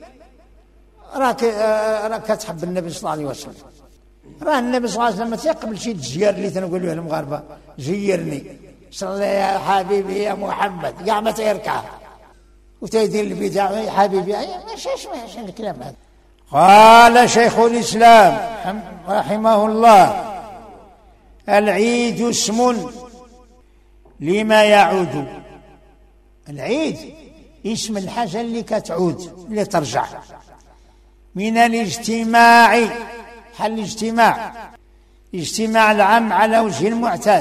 A: راك راك تحب النبي صلى الله عليه وسلم. راه النبي صلى الله عليه وسلم قبل شي تجير اللي تنقولوا المغاربة جيرني، صلي يا حبيبي يا محمد، كاع ما تيركع وتيدير البدع يا حبيبي، ماشي ماشي الكلام هذا. قال شيخ الإسلام رحمه الله العيد اسم لما يعود. العيد اسم الحاجة اللي كتعود اللي ترجع، من الاجتماع، حل الاجتماع، اجتماع العام على وجه المعتاد،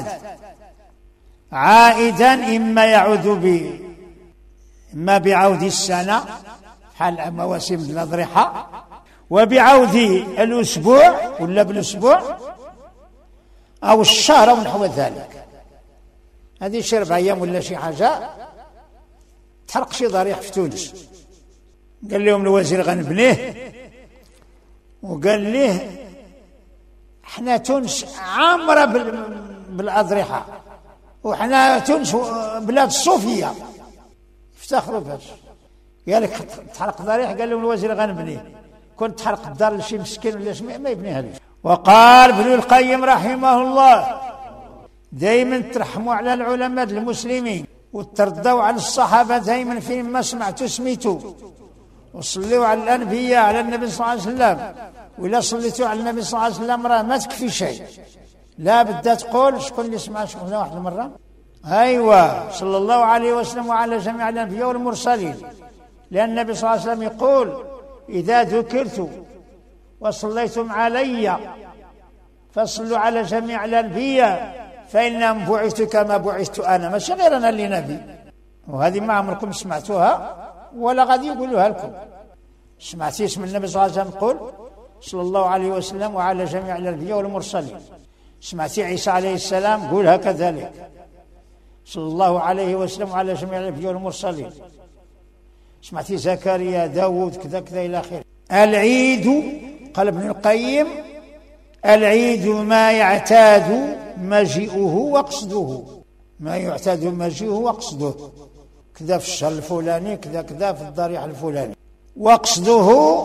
A: عائدا إما يعود ب إما بعود السنة حال مواسم الأضرحة، وبعود الأسبوع ولا بالأسبوع أو الشهر أو نحو ذلك. هذه شي ربع أيام ولا شي حاجة تحرق شي ضريح في تونس، قال لهم الوزير غنبنيه، وقال ليه احنا تونس عامرة بالأضرحة، وحنا تونس بلاد الصوفية، افتخروا بهذا. قال لك تحرق ضريح، قال لهم الوزير غنبنيه، كنت تحرق الدار لشي مسكين ولا شي ما يبنيها له. وقال ابن القيم رحمه الله دائما ترحموا على العلماء المسلمين وتردوا على الصحابة دائما فيما سمعتوا سميتوا، وصلوا على الأنبياء على النبي صلى الله عليه وسلم. وإلا صليتوا على النبي صلى الله عليه وسلم راه ما تكفي شيء، لا بدها تقول شكون اللي سمع شكون واحد المرة. أيوة صلى الله عليه وسلم وعلى جميع الأنبياء والمرسلين، لأن النبي صلى الله عليه وسلم يقول إذا ذكرت وصليتم علي فصلوا على جميع الأنبياء فإنهم بعثت كما بعثت أنا، ماشي غير أنا اللي نبي. وهذه ما عمركم سمعتوها ولا غادي يقولوها لكم. سمعتي اسم النبي صلى الله عليه وسلم يقول صلى الله عليه وسلم وعلى جميع الأنبياء والمرسلين. سمعتي عيسى عليه السلام قولها كذلك، صلى الله عليه وسلم وعلى جميع الأنبياء والمرسلين. سمعتي زكريا داود كذا كذا إلى آخره. العيد قال ابن القيم العيد ما يعتاد مجيئه وقصده، ما يعتاد مجيئه وقصده، كذا في الشهر الفلاني كذا كذا في الضريح الفلاني، وقصده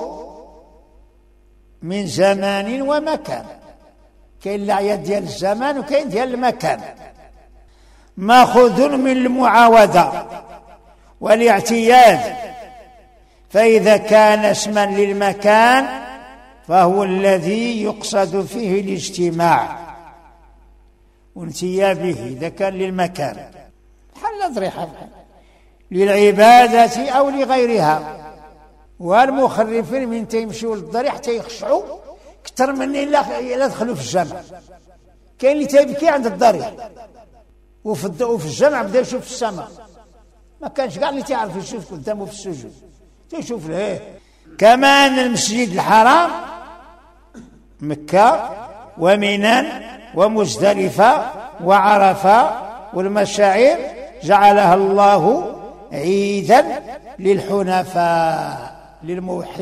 A: من زمان ومكان. كاين الأعياد ديال الزمان وكاين ديال المكان. ماخوذ من المعاودة والاعتياد، فإذا كان اسما للمكان فهو الذي يقصد فيه الاجتماع وانتيابه إذا كان للمكان، حل أضرحة للعبادة أو لغيرها. والمخرفين من تيمشوا للضريح تيخشعوا كتر من إلا دخلوا في الجامع. كاين اللي تيبكي عند الضريح وفي وفي الجامع بدا يشوف في السماء، ما كانش كاع اللي تعرف يشوف قدامه في السجود تيشوف له. كما أن المسجد الحرام مكة ومنى ومزدلفة وعرفة والمشاعر جعلها الله عيدا للحنفاء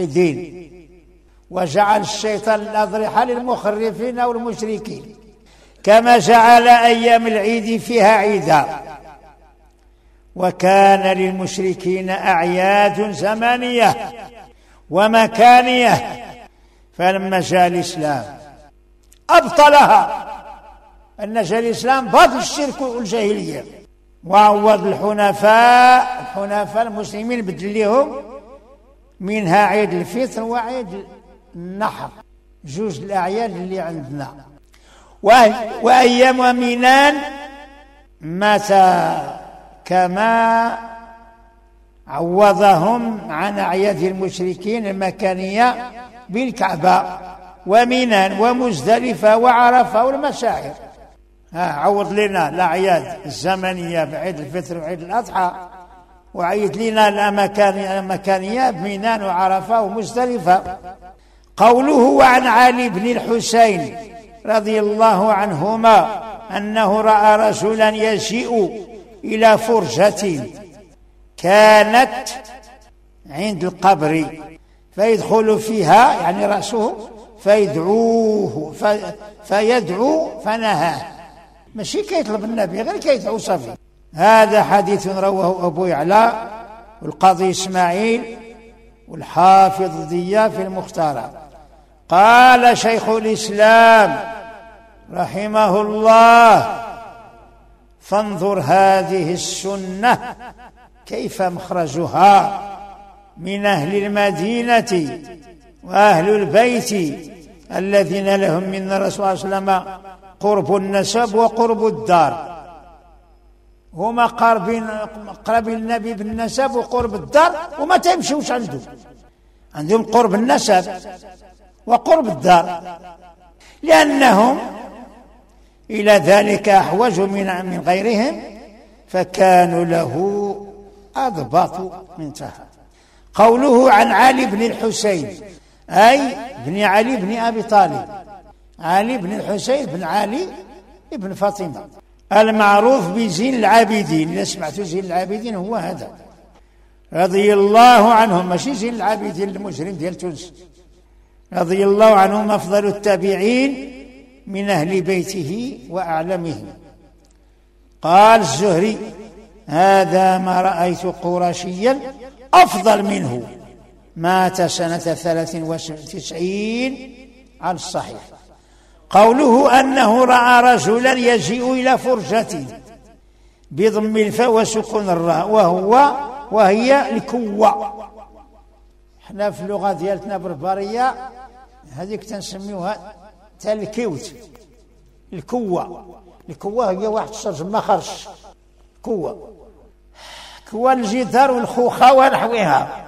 A: للموحدين، وجعل الشيطان الأضرحة للمخرفين والمشركين. كما جعل أيام العيد فيها عيدا. وكان للمشركين أعياد زمانية ومكانية، فلما جاء الإسلام أبطلها. أن جاء الإسلام بطل الشرك والجاهلية وعوض الحنفاء الحنفاء المسلمين بدل لهم منها عيد الفطر وعيد النحر، جوج الأعياد اللي عندنا. وأيام مينان متى كما عوضهم عن أعياد المشركين المكانية بالكعبة ومينان ومزدلفة وعرفة والمشاعر. ها عوض لنا الأعياد الزمنية بعيد الفطر وعيد الأضحى، وعيد لنا المكانية بمينان وعرفة ومزدلفة. قوله وعن علي بن الحسين رضي الله عنهما أنه رأى رجلا يجيء إلى فرجة كانت عند القبر فيدخل فيها يعني رأسه فيدعوه في فيدعو فنهاه، ماشي كيطلب النبي غير كيدعو صافي. هذا حديث رواه أبو يعلى والقاضي إسماعيل والحافظ ضياء في المختارة. قال شيخ الإسلام رحمه الله: فانظر هذه السنة كيف مخرجها من أهل المدينة وأهل البيت الذين لهم من الرسول صلى الله عليه وسلم قرب النسب وقرب الدار. هما قربين قرب النبي بالنسب وقرب الدار، وما تمشيوش عندهم عندهم قرب النسب وقرب الدار، لأنهم إلى ذلك أحوج من من غيرهم، فكانوا له أضبط من تحت. قوله عن علي بن الحسين أي بن علي بن أبي طالب، علي بن الحسين بن علي ابن فاطمة المعروف بزين العابدين. إذا سمعتوا زين العابدين هو هذا رضي الله عنهم، ماشي زين العابدين المجرم ديال تونس، رضي الله عنهم أفضل التابعين من أهل بيته وأعلمهم. قال الزهري: هذا ما رأيت قرشيا أفضل منه، مات سنة ثلاث وتسعين على الصحيح. قوله أنه رأى رجلا يجيء إلى فرجة بضم الفاء وسكون الراء وهو وهي الكوة. احنا في اللغة ديالتنا بربرية هذيك تنسميوها تالكيوت. الكوة الكوة هي واحد الشرج ما خرج كوة كوة الجدار والخوخة ونحوها.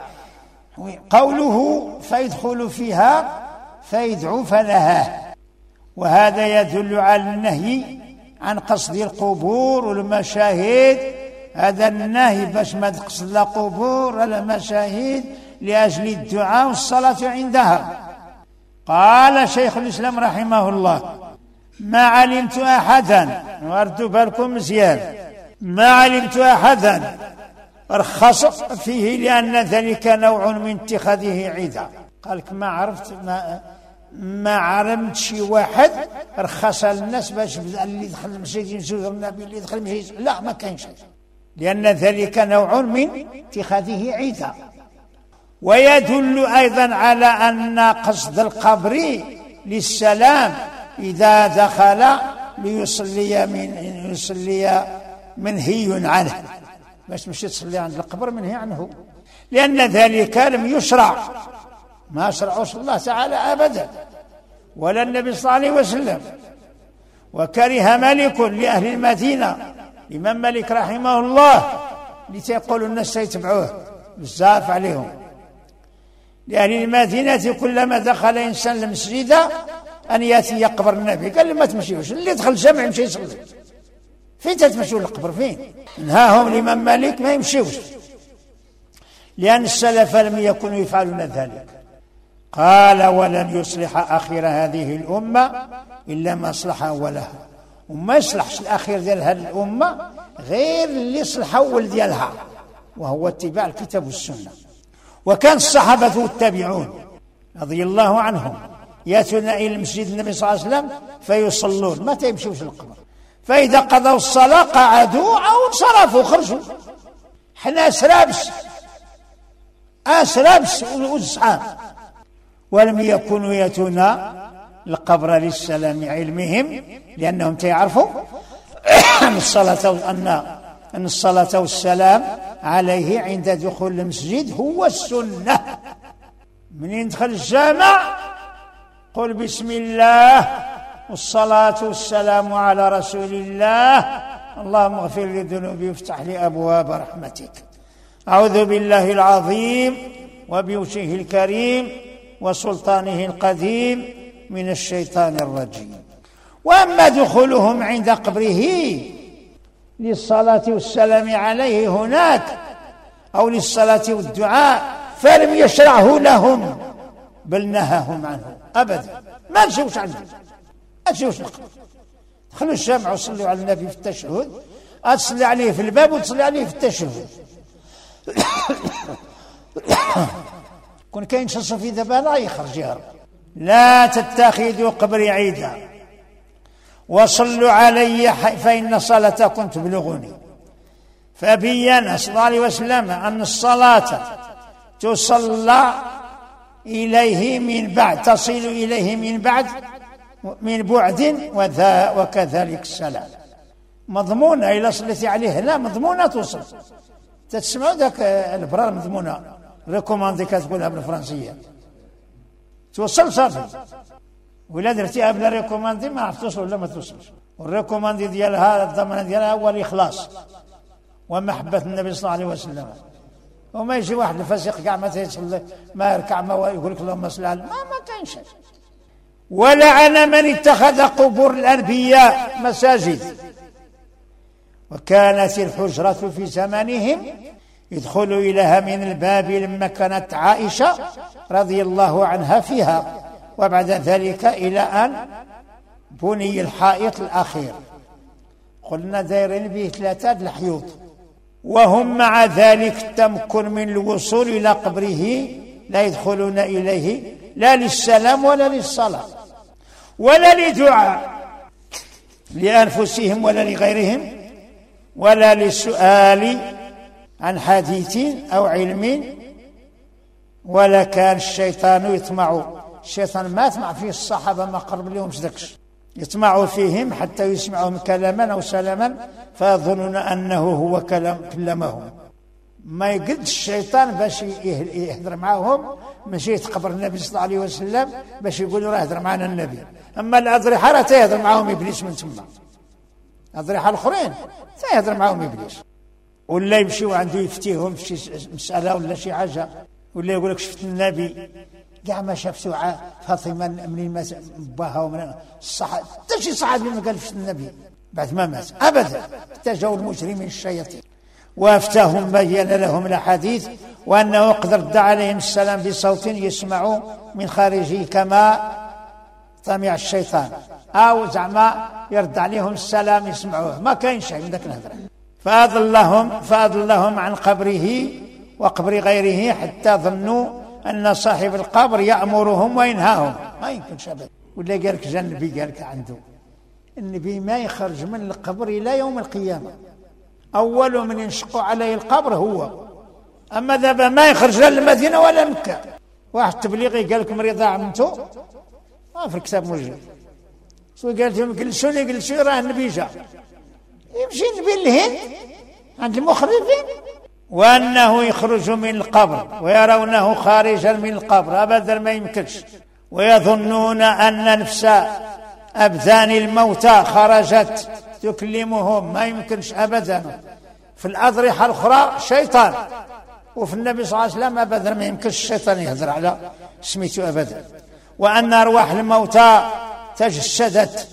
A: قوله فيدخل فيها فيدعو فنهاه، وهذا يدل على النهي عن قصد القبور والمشاهد. هذا النهي باش ما تقصد لا قبور ولا مشاهد لأجل الدعاء والصلاة عندها. قال شيخ الإسلام رحمه الله: ما علمت أحدا، واردوا بالكم مزيان، ما علمت أحدا رخص فيه لأن ذلك نوع من اتخاذه عيدا. قال لك ما عرفت ما ما علمت شي واحد رخص للناس باش اللي يدخل المسجد يزور النبي، اللي يدخل المسجد لا، ما كاينش، لأن ذلك نوع من اتخاذه عيدا. ويدل أيضا على أن قصد القبر للسلام إذا دخل ليصلي من يصلي منهي عنه، باش مشي تصلي عند القبر منهي عنه، لأن ذلك لم يشرع، ما شرعوش الله تعالى أبدا ولا النبي صلى الله عليه وسلم. وكره مالك لأهل المدينة، الإمام مالك رحمه الله اللي تيقولوا الناس يتبعوه بزاف عليهم، لأهل المدينة كلما دخل إنسان المسجد أن يأتي يقبر النبي، قال لي ما تمشيوش، اللي يدخل الجامع يمشي يصلي، فين تتمشوا للقبر؟ فين؟ نهاهم الإمام مالك ما يمشيوش، لأن السلف لم يكونوا يفعلون ذلك. قال: ولن يصلح آخر هذه الأمة إلا ما أصلح أولها. وما يصلحش الأخير ديال هذه الأمة غير اللي يصلح أول ديالها، وهو اتباع الكتاب والسنة. وكان الصحابة والتابعون رضي الله عنهم يأتون إلى المسجد النبي صلى الله عليه وسلم فيصلون، ما تيمشيوش للقبر. فإذا قضوا الصلاة قعدوا أو انصرفوا خرجوا. حنا أسرابس أسرابس وزعام، ولم يكونوا يأتون القبر للسلام علمهم، لأنهم يعرفوا أن الصلاة أن أن الصلاة والسلام عليه عند دخول المسجد هو السنة. من يدخل الجامع قل بسم الله والصلاة والسلام على رسول الله، اللهم اغفر لي ذنوبي وافتح لي أبواب رحمتك، أعوذ بالله العظيم وبوجهه الكريم وسلطانه القديم من الشيطان الرجيم. وأما دخولهم عند قبره للصلاة والسلام عليه هناك أو للصلاة والدعاء فلم يشرعه لهم، بل نهاهم عنه أبدا. ما نشوفش عنه، ما نشوفش القبر. دخلوا الجامع وصلوا على النبي في التشهد، أتصلي عليه في الباب وتصلي عليه في التشهد. كون كاين شي صوفي دابا لا يخرج يهرب. لا تتخذوا قبري عيدا وصلوا علي فإن صلاتكم تبلغني. فبين صلى الله عليه وسلم أن الصلاة تصلى إليه من بعد، تصل إليه من بعد من بعد، وذا وكذلك السلام مضمونة. إلى صليتي عليه هنا مضمونة توصل. تسمعوا ذاك البرار مضمونة ريكوماندي كتقولها بالفرنسية توصل صافي. ولا درتيها بلا ريكوماندي ما عرفت توصل ولا ما توصلش. والريكوماندي ديالها الضمانة ديالها هو الإخلاص ومحبة النبي صلى الله عليه وسلم. وما يجي واحد الفاسق كاع ما تيصلي ما يركع ما يقول لك اللهم صل على ما ما كاينش. ولعن من اتخذ قبور الأنبياء مساجد. وكانت الحجرة في زمانهم يدخل إليها من الباب لما كانت عائشة رضي الله عنها فيها، وبعد ذلك إلى أن بني الحائط الأخير قلنا دايرين به ثلاثة الحيوط، وهم مع ذلك التمكن من الوصول إلى قبره لا يدخلون إليه لا للسلام ولا للصلاة ولا لدعاء لأنفسهم ولا لغيرهم ولا للسؤال عن حديث أو علم. ولا كان الشيطان يطمع، الشيطان ما يطمع فيه الصحابة ما قرب لهم شدكش، يطمع فيهم حتى يسمعهم كلاما أو سلاما فيظنون أنه هو كلام كلمهم. ما يقدش الشيطان باش يهدر معهم، ماشي يتقبر النبي صلى الله عليه وسلم باش يقولوا راه يهدر معنا النبي. أما الأضرحة راه تيهدر معهم إبليس من ثم، الأضرحة الآخرين تيهدر معهم إبليس. ولا يمشيوا عنده يفتيهم في شي مسألة ولا شي حاجة، ولا يقول لك شفت النبي كاع ما شاف سوعة فاطمة منين ما باها ومن الصحابة حتى شي صحابي ما قال شفت النبي بعد ما مات أبدا. اتجهوا المجرمين الشياطين وافتاهم بين لهم الأحاديث وأنه قد رد عليهم السلام بصوت يسمع من خارجه كما طمع الشيطان، أو زعما يرد عليهم السلام يسمعوه، ما كاين شيء من ذاك الهدرة. فأضلهم فأضلهم عن قبره وقبر غيره حتى ظنوا أن صاحب القبر يأمرهم وينهاهم. ما يمكنش أبدا. ولا قال لك جا النبي قال لك عنده النبي ما يخرج من القبر إلى يوم القيامة، أول من ينشق عليه القبر هو. أما دابا ما يخرج لا المدينة ولا مكة. واحد تبليغي قال لك مريضة عمته ما في الكتاب موجود، شو قالت لهم جلسوا لي جلسوا راه النبي جا، يمشي النبي للهند عند المخرفين. وأنه يخرج من القبر ويرونه خارجا من القبر أبدا ما يمكنش. ويظنون أن نفس أبدان الموتى خرجت تكلمهم، ما يمكنش أبدا. في الأضرحة الأخرى شيطان، وفي النبي صلى الله عليه وسلم أبدا ما يمكنش الشيطان يهدر على سميته أبدا. وأن أرواح الموتى تجسدت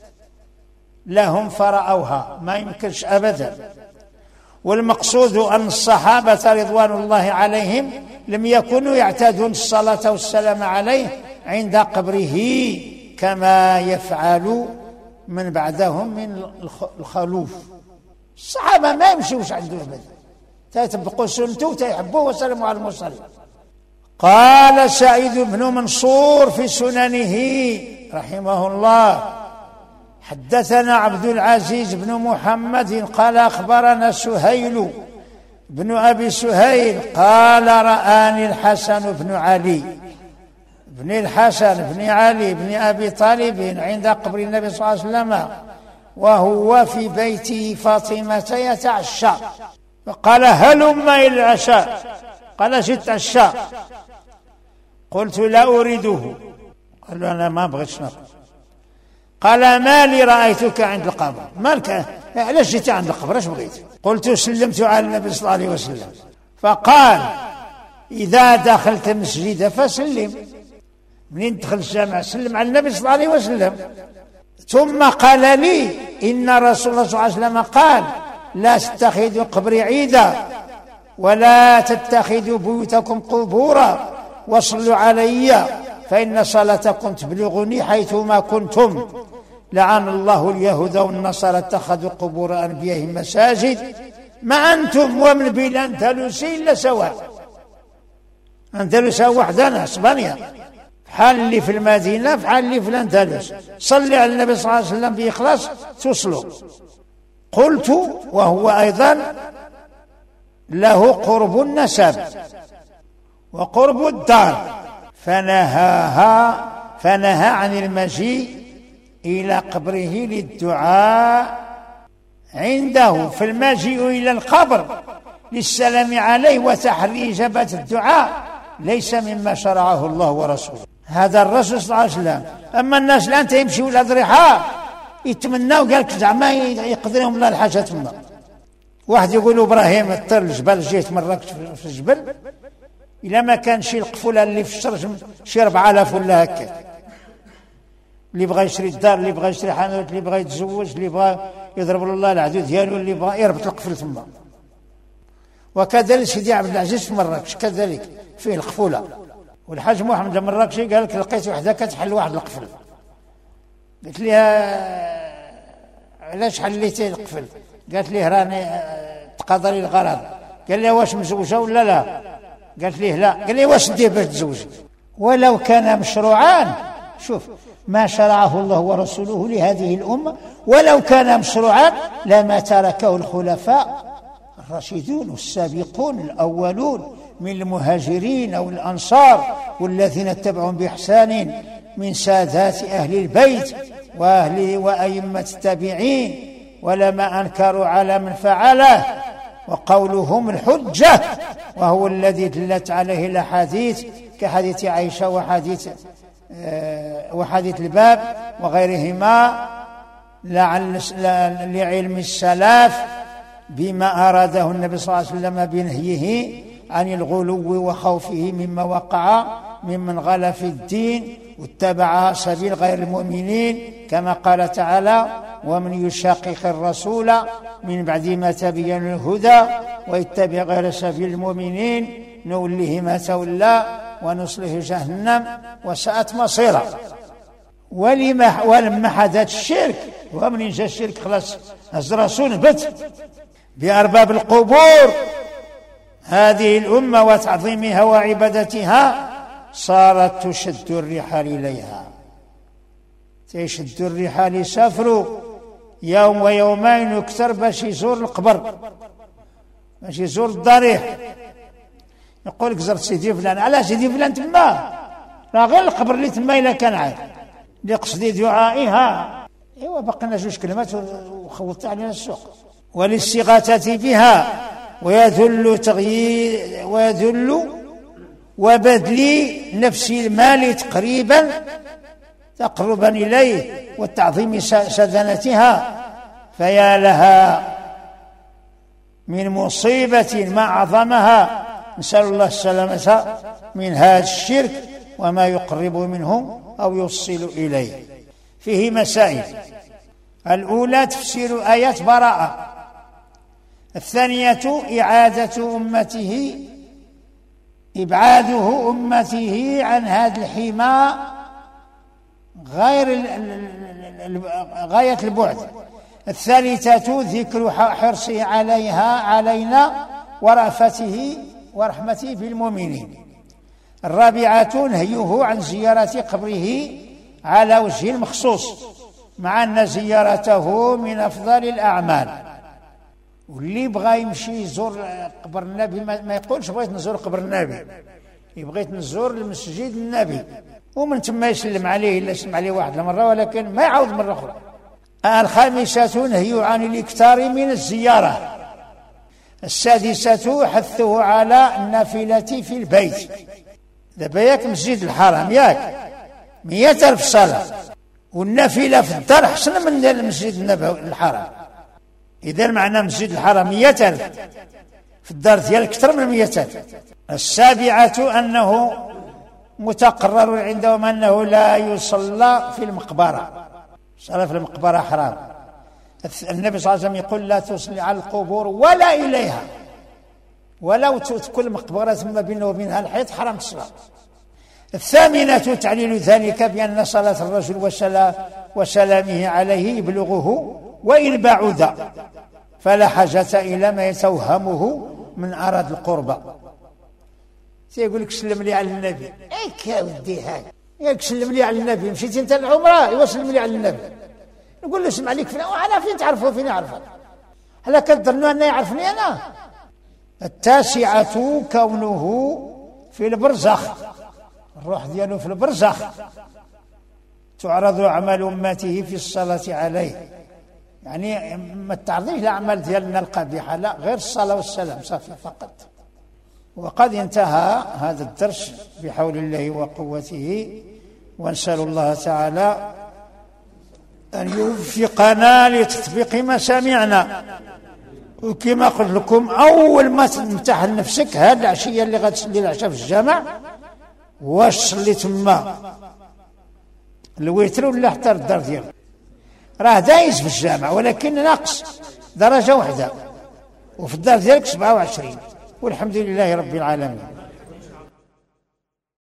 A: لهم فرأوها، ما يمكنش أبدا. والمقصود أن الصحابة رضوان الله عليهم لم يكونوا يعتادون الصلاة والسلام عليه عند قبره كما يفعل من بعدهم من الخلوف. الصحابة ما يمشوش عنده أبدا، تيطبقوا سنته وتيحبوه وسلموا على المرسلين. قال سعيد بن منصور في سننه رحمه الله: حدثنا عبد العزيز بن محمد قال أخبرنا سهيل بن أبي سهيل قال: رآني الحسن بن علي بن الحسن بن علي بن أبي طالب عند قبر النبي صلى الله عليه وسلم وهو في بيته فاطمة يتعشى، فقال: هلم إلى العشاء. قال: جئت عشاء. قلت: لا أريده. قال له: أنا ما بغيتش ناكل. قال: ما لي رأيتك عند القبر؟ مالك علاش جيت عند القبر؟ اش بغيت؟ قلت: سلمت على النبي صلى الله عليه وسلم. فقال: إذا دخلت المسجد فسلم، منين دخل الجامع سلم على النبي صلى الله عليه وسلم. ثم قال لي: إن رسول الله صلى الله عليه وسلم قال: لا تتخذوا قبري عيدا ولا تتخذوا بيوتكم قبورا وصلوا علي فإن صلاتكم تبلغني حيثما كنتم. لعن الله اليهود والنصارى اتخذوا قبور أنبيائهم مساجد. ما أنتم ومن بالأندلس إلا سواء. أندلس وحدنا اسبانيا، بحال اللي في المدينة بحال اللي في الأندلس. صلي على النبي صلى الله عليه وسلم بإخلاص توصلوا. قلت: وهو أيضا له قرب النسب وقرب الدار. فنهاها فنهى عن المجيء إلى قبره للدعاء عنده، فالمجيء إلى القبر للسلام عليه وتحري إجابة الدعاء ليس مما شرعه الله ورسوله. هذا الرسول صلى الله عليه وسلم. أما الناس الآن يمشيوا الأضرحة يتمناوا، قال لك زعما يقضيهم الله الحاجة تما. واحد يقول: إبراهيم اطير الجبل، جيت مراكش في الجبل، إلا ما كان شي القفولة اللي في الشرج شي ربعة آلاف ولا هكا، اللي بغى يشري الدار، اللي بغى يشري حانوت، اللي بغى يتزوج، اللي بغى يضرب الله العدو ديالو، اللي بغى يربط القفل تما. وكذلك سيدي عبد العزيز في مراكش كذلك فيه القفولة. والحاج محمد المراكشي قال لك: لقيت وحده كتحل واحد القفل. قلت لها: علاش حليتي القفل؟ قالت لي: راني تقاضى لي الغرض. قال لي: واش مزوجه ولا لا؟ قالت لي: لا. قال لي: واش ندير باش تزوجي؟ ولو كان مشروعا، شوف ما شرعه الله ورسوله لهذه الأمة، ولو كان مشروعا لما تركه الخلفاء الراشدون والسابقون الأولون من المهاجرين أو الأنصار والذين اتبعهم بإحسان من سادات أهل البيت وأهل وأئمة التابعين، ولما أنكروا على من فعله، وقولهم الحجة، وهو الذي دلت عليه الأحاديث كحديث عائشة وحديث أه وحديث الباب وغيرهما، لعل لعلم السلف بما أراده النبي صلى الله عليه وسلم بنهيه عن الغلو وخوفه مما وقع ممن غلا في الدين واتبع سبيل غير المؤمنين، كما قال تعالى: ومن يشاقق الرسول من بعد ما تبين الهدى ويتبع غير سبيل المؤمنين نوله ما تولى ونصله جهنم وساءت مصيرا. ولما ولما حدث الشرك، ومن جاء الشرك خلاص هز الرسول بت بأرباب القبور هذه الأمة وتعظيمها وعبادتها، صارت تشد الرحال إليها، تشد الرحال يسافروا يوم ويومين أكثر باش يزور القبر، باش يزور الضريح. يقول لك: زرت سيدي فلان. على سيدي فلان تما؟ راه غير القبر اللي تما إلا كان عاد لقصد دعائها. ايوا بقينا جوج كلمات وخوضت علينا السوق. وللصغاثة بها ويذل تغيير ويذل وبذل نفس المال تقريبا تقربا إليه والتعظيم سدنتها، فيا لها من مصيبة ما أعظمها، نسأل الله السلامة من هذا الشرك وما يقرب منه أو يوصل إليه. فيه مسائل: الأولى تفسير آيات براءة، الثانية إعادة أمته إبعاده أمته عن هذا الحمى غير غاية البعد، الثالثة ذكر حرصه عليها علينا ورأفته ورحمته بالمؤمنين، الرابعة نهيه عن زيارة قبره على وجه المخصوص، مع أن زيارته من أفضل الأعمال. واللي بغى يمشي يزور قبر النبي ما يقولش بغيت نزور قبر النبي، بغيت نزور المسجد النبي، ومن ثم يسلم عليه إلا يسلم عليه واحد المرة، ولكن ما يعود مرة أخرى. الخامسة نهي عن الإكثار من الزيارة. السادسة حثه على النافلة في البيت. دابا ياك مسجد الحرام ياك مئة ألف صلاة، والنافلة في الدار حسن من المسجد النبوي الحرام. إذا معنى مسجد الحرام مئة ألف، في الدار ديالك أكثر من مئة ألف. السابعة أنه متقرر عندهم أنه لا يصلى في المقبرة، صلاة في المقبرة حرام. النبي صلى الله عليه وسلم يقول لا تصلي على القبور ولا إليها، ولو تكون مقبرة ثم بينه وبينها الحيط حرام الصلاة. الثامنة تعليل ذلك بأن صلاة الرجل وسلامه عليه يبلغه وإن بعد، فلا حاجة إلى ما يتوهمه من أراد القربة. سيقول لك سلم لي على النبي، ايك يا ودي هاي ياك سلم لي على النبي، مشيت انت العمره يوسلم لي على النبي، نقول له اسمع عليك فلان، وعلى فين تعرفه فين يعرفه؟ هلا كتظنوا انه يعرفني انا؟ التاسعة كونه في البرزخ، الروح ديالو في البرزخ، تعرض أعمال أمته في الصلاة عليه، يعني ما تعرضيش الأعمال ديالنا القبيحة، لا غير الصلاة والسلام صافي فقط. وقد انتهى هذا الدرس بحول الله وقوته، ونسأل الله تعالى أن يوفقنا لتطبيق ما سمعنا. وكما قلت لكم أول ما تمتحن نفسك هذه العشية اللي غتصلي العشاء في الجامع، واش صلي تما الوتر ولا حتى الدار ديالك؟ راه دايز في الجامع ولكن ناقص درجة واحدة، وفي الدار ديالك سبعة وعشرين، والحمد لله رب العالمين.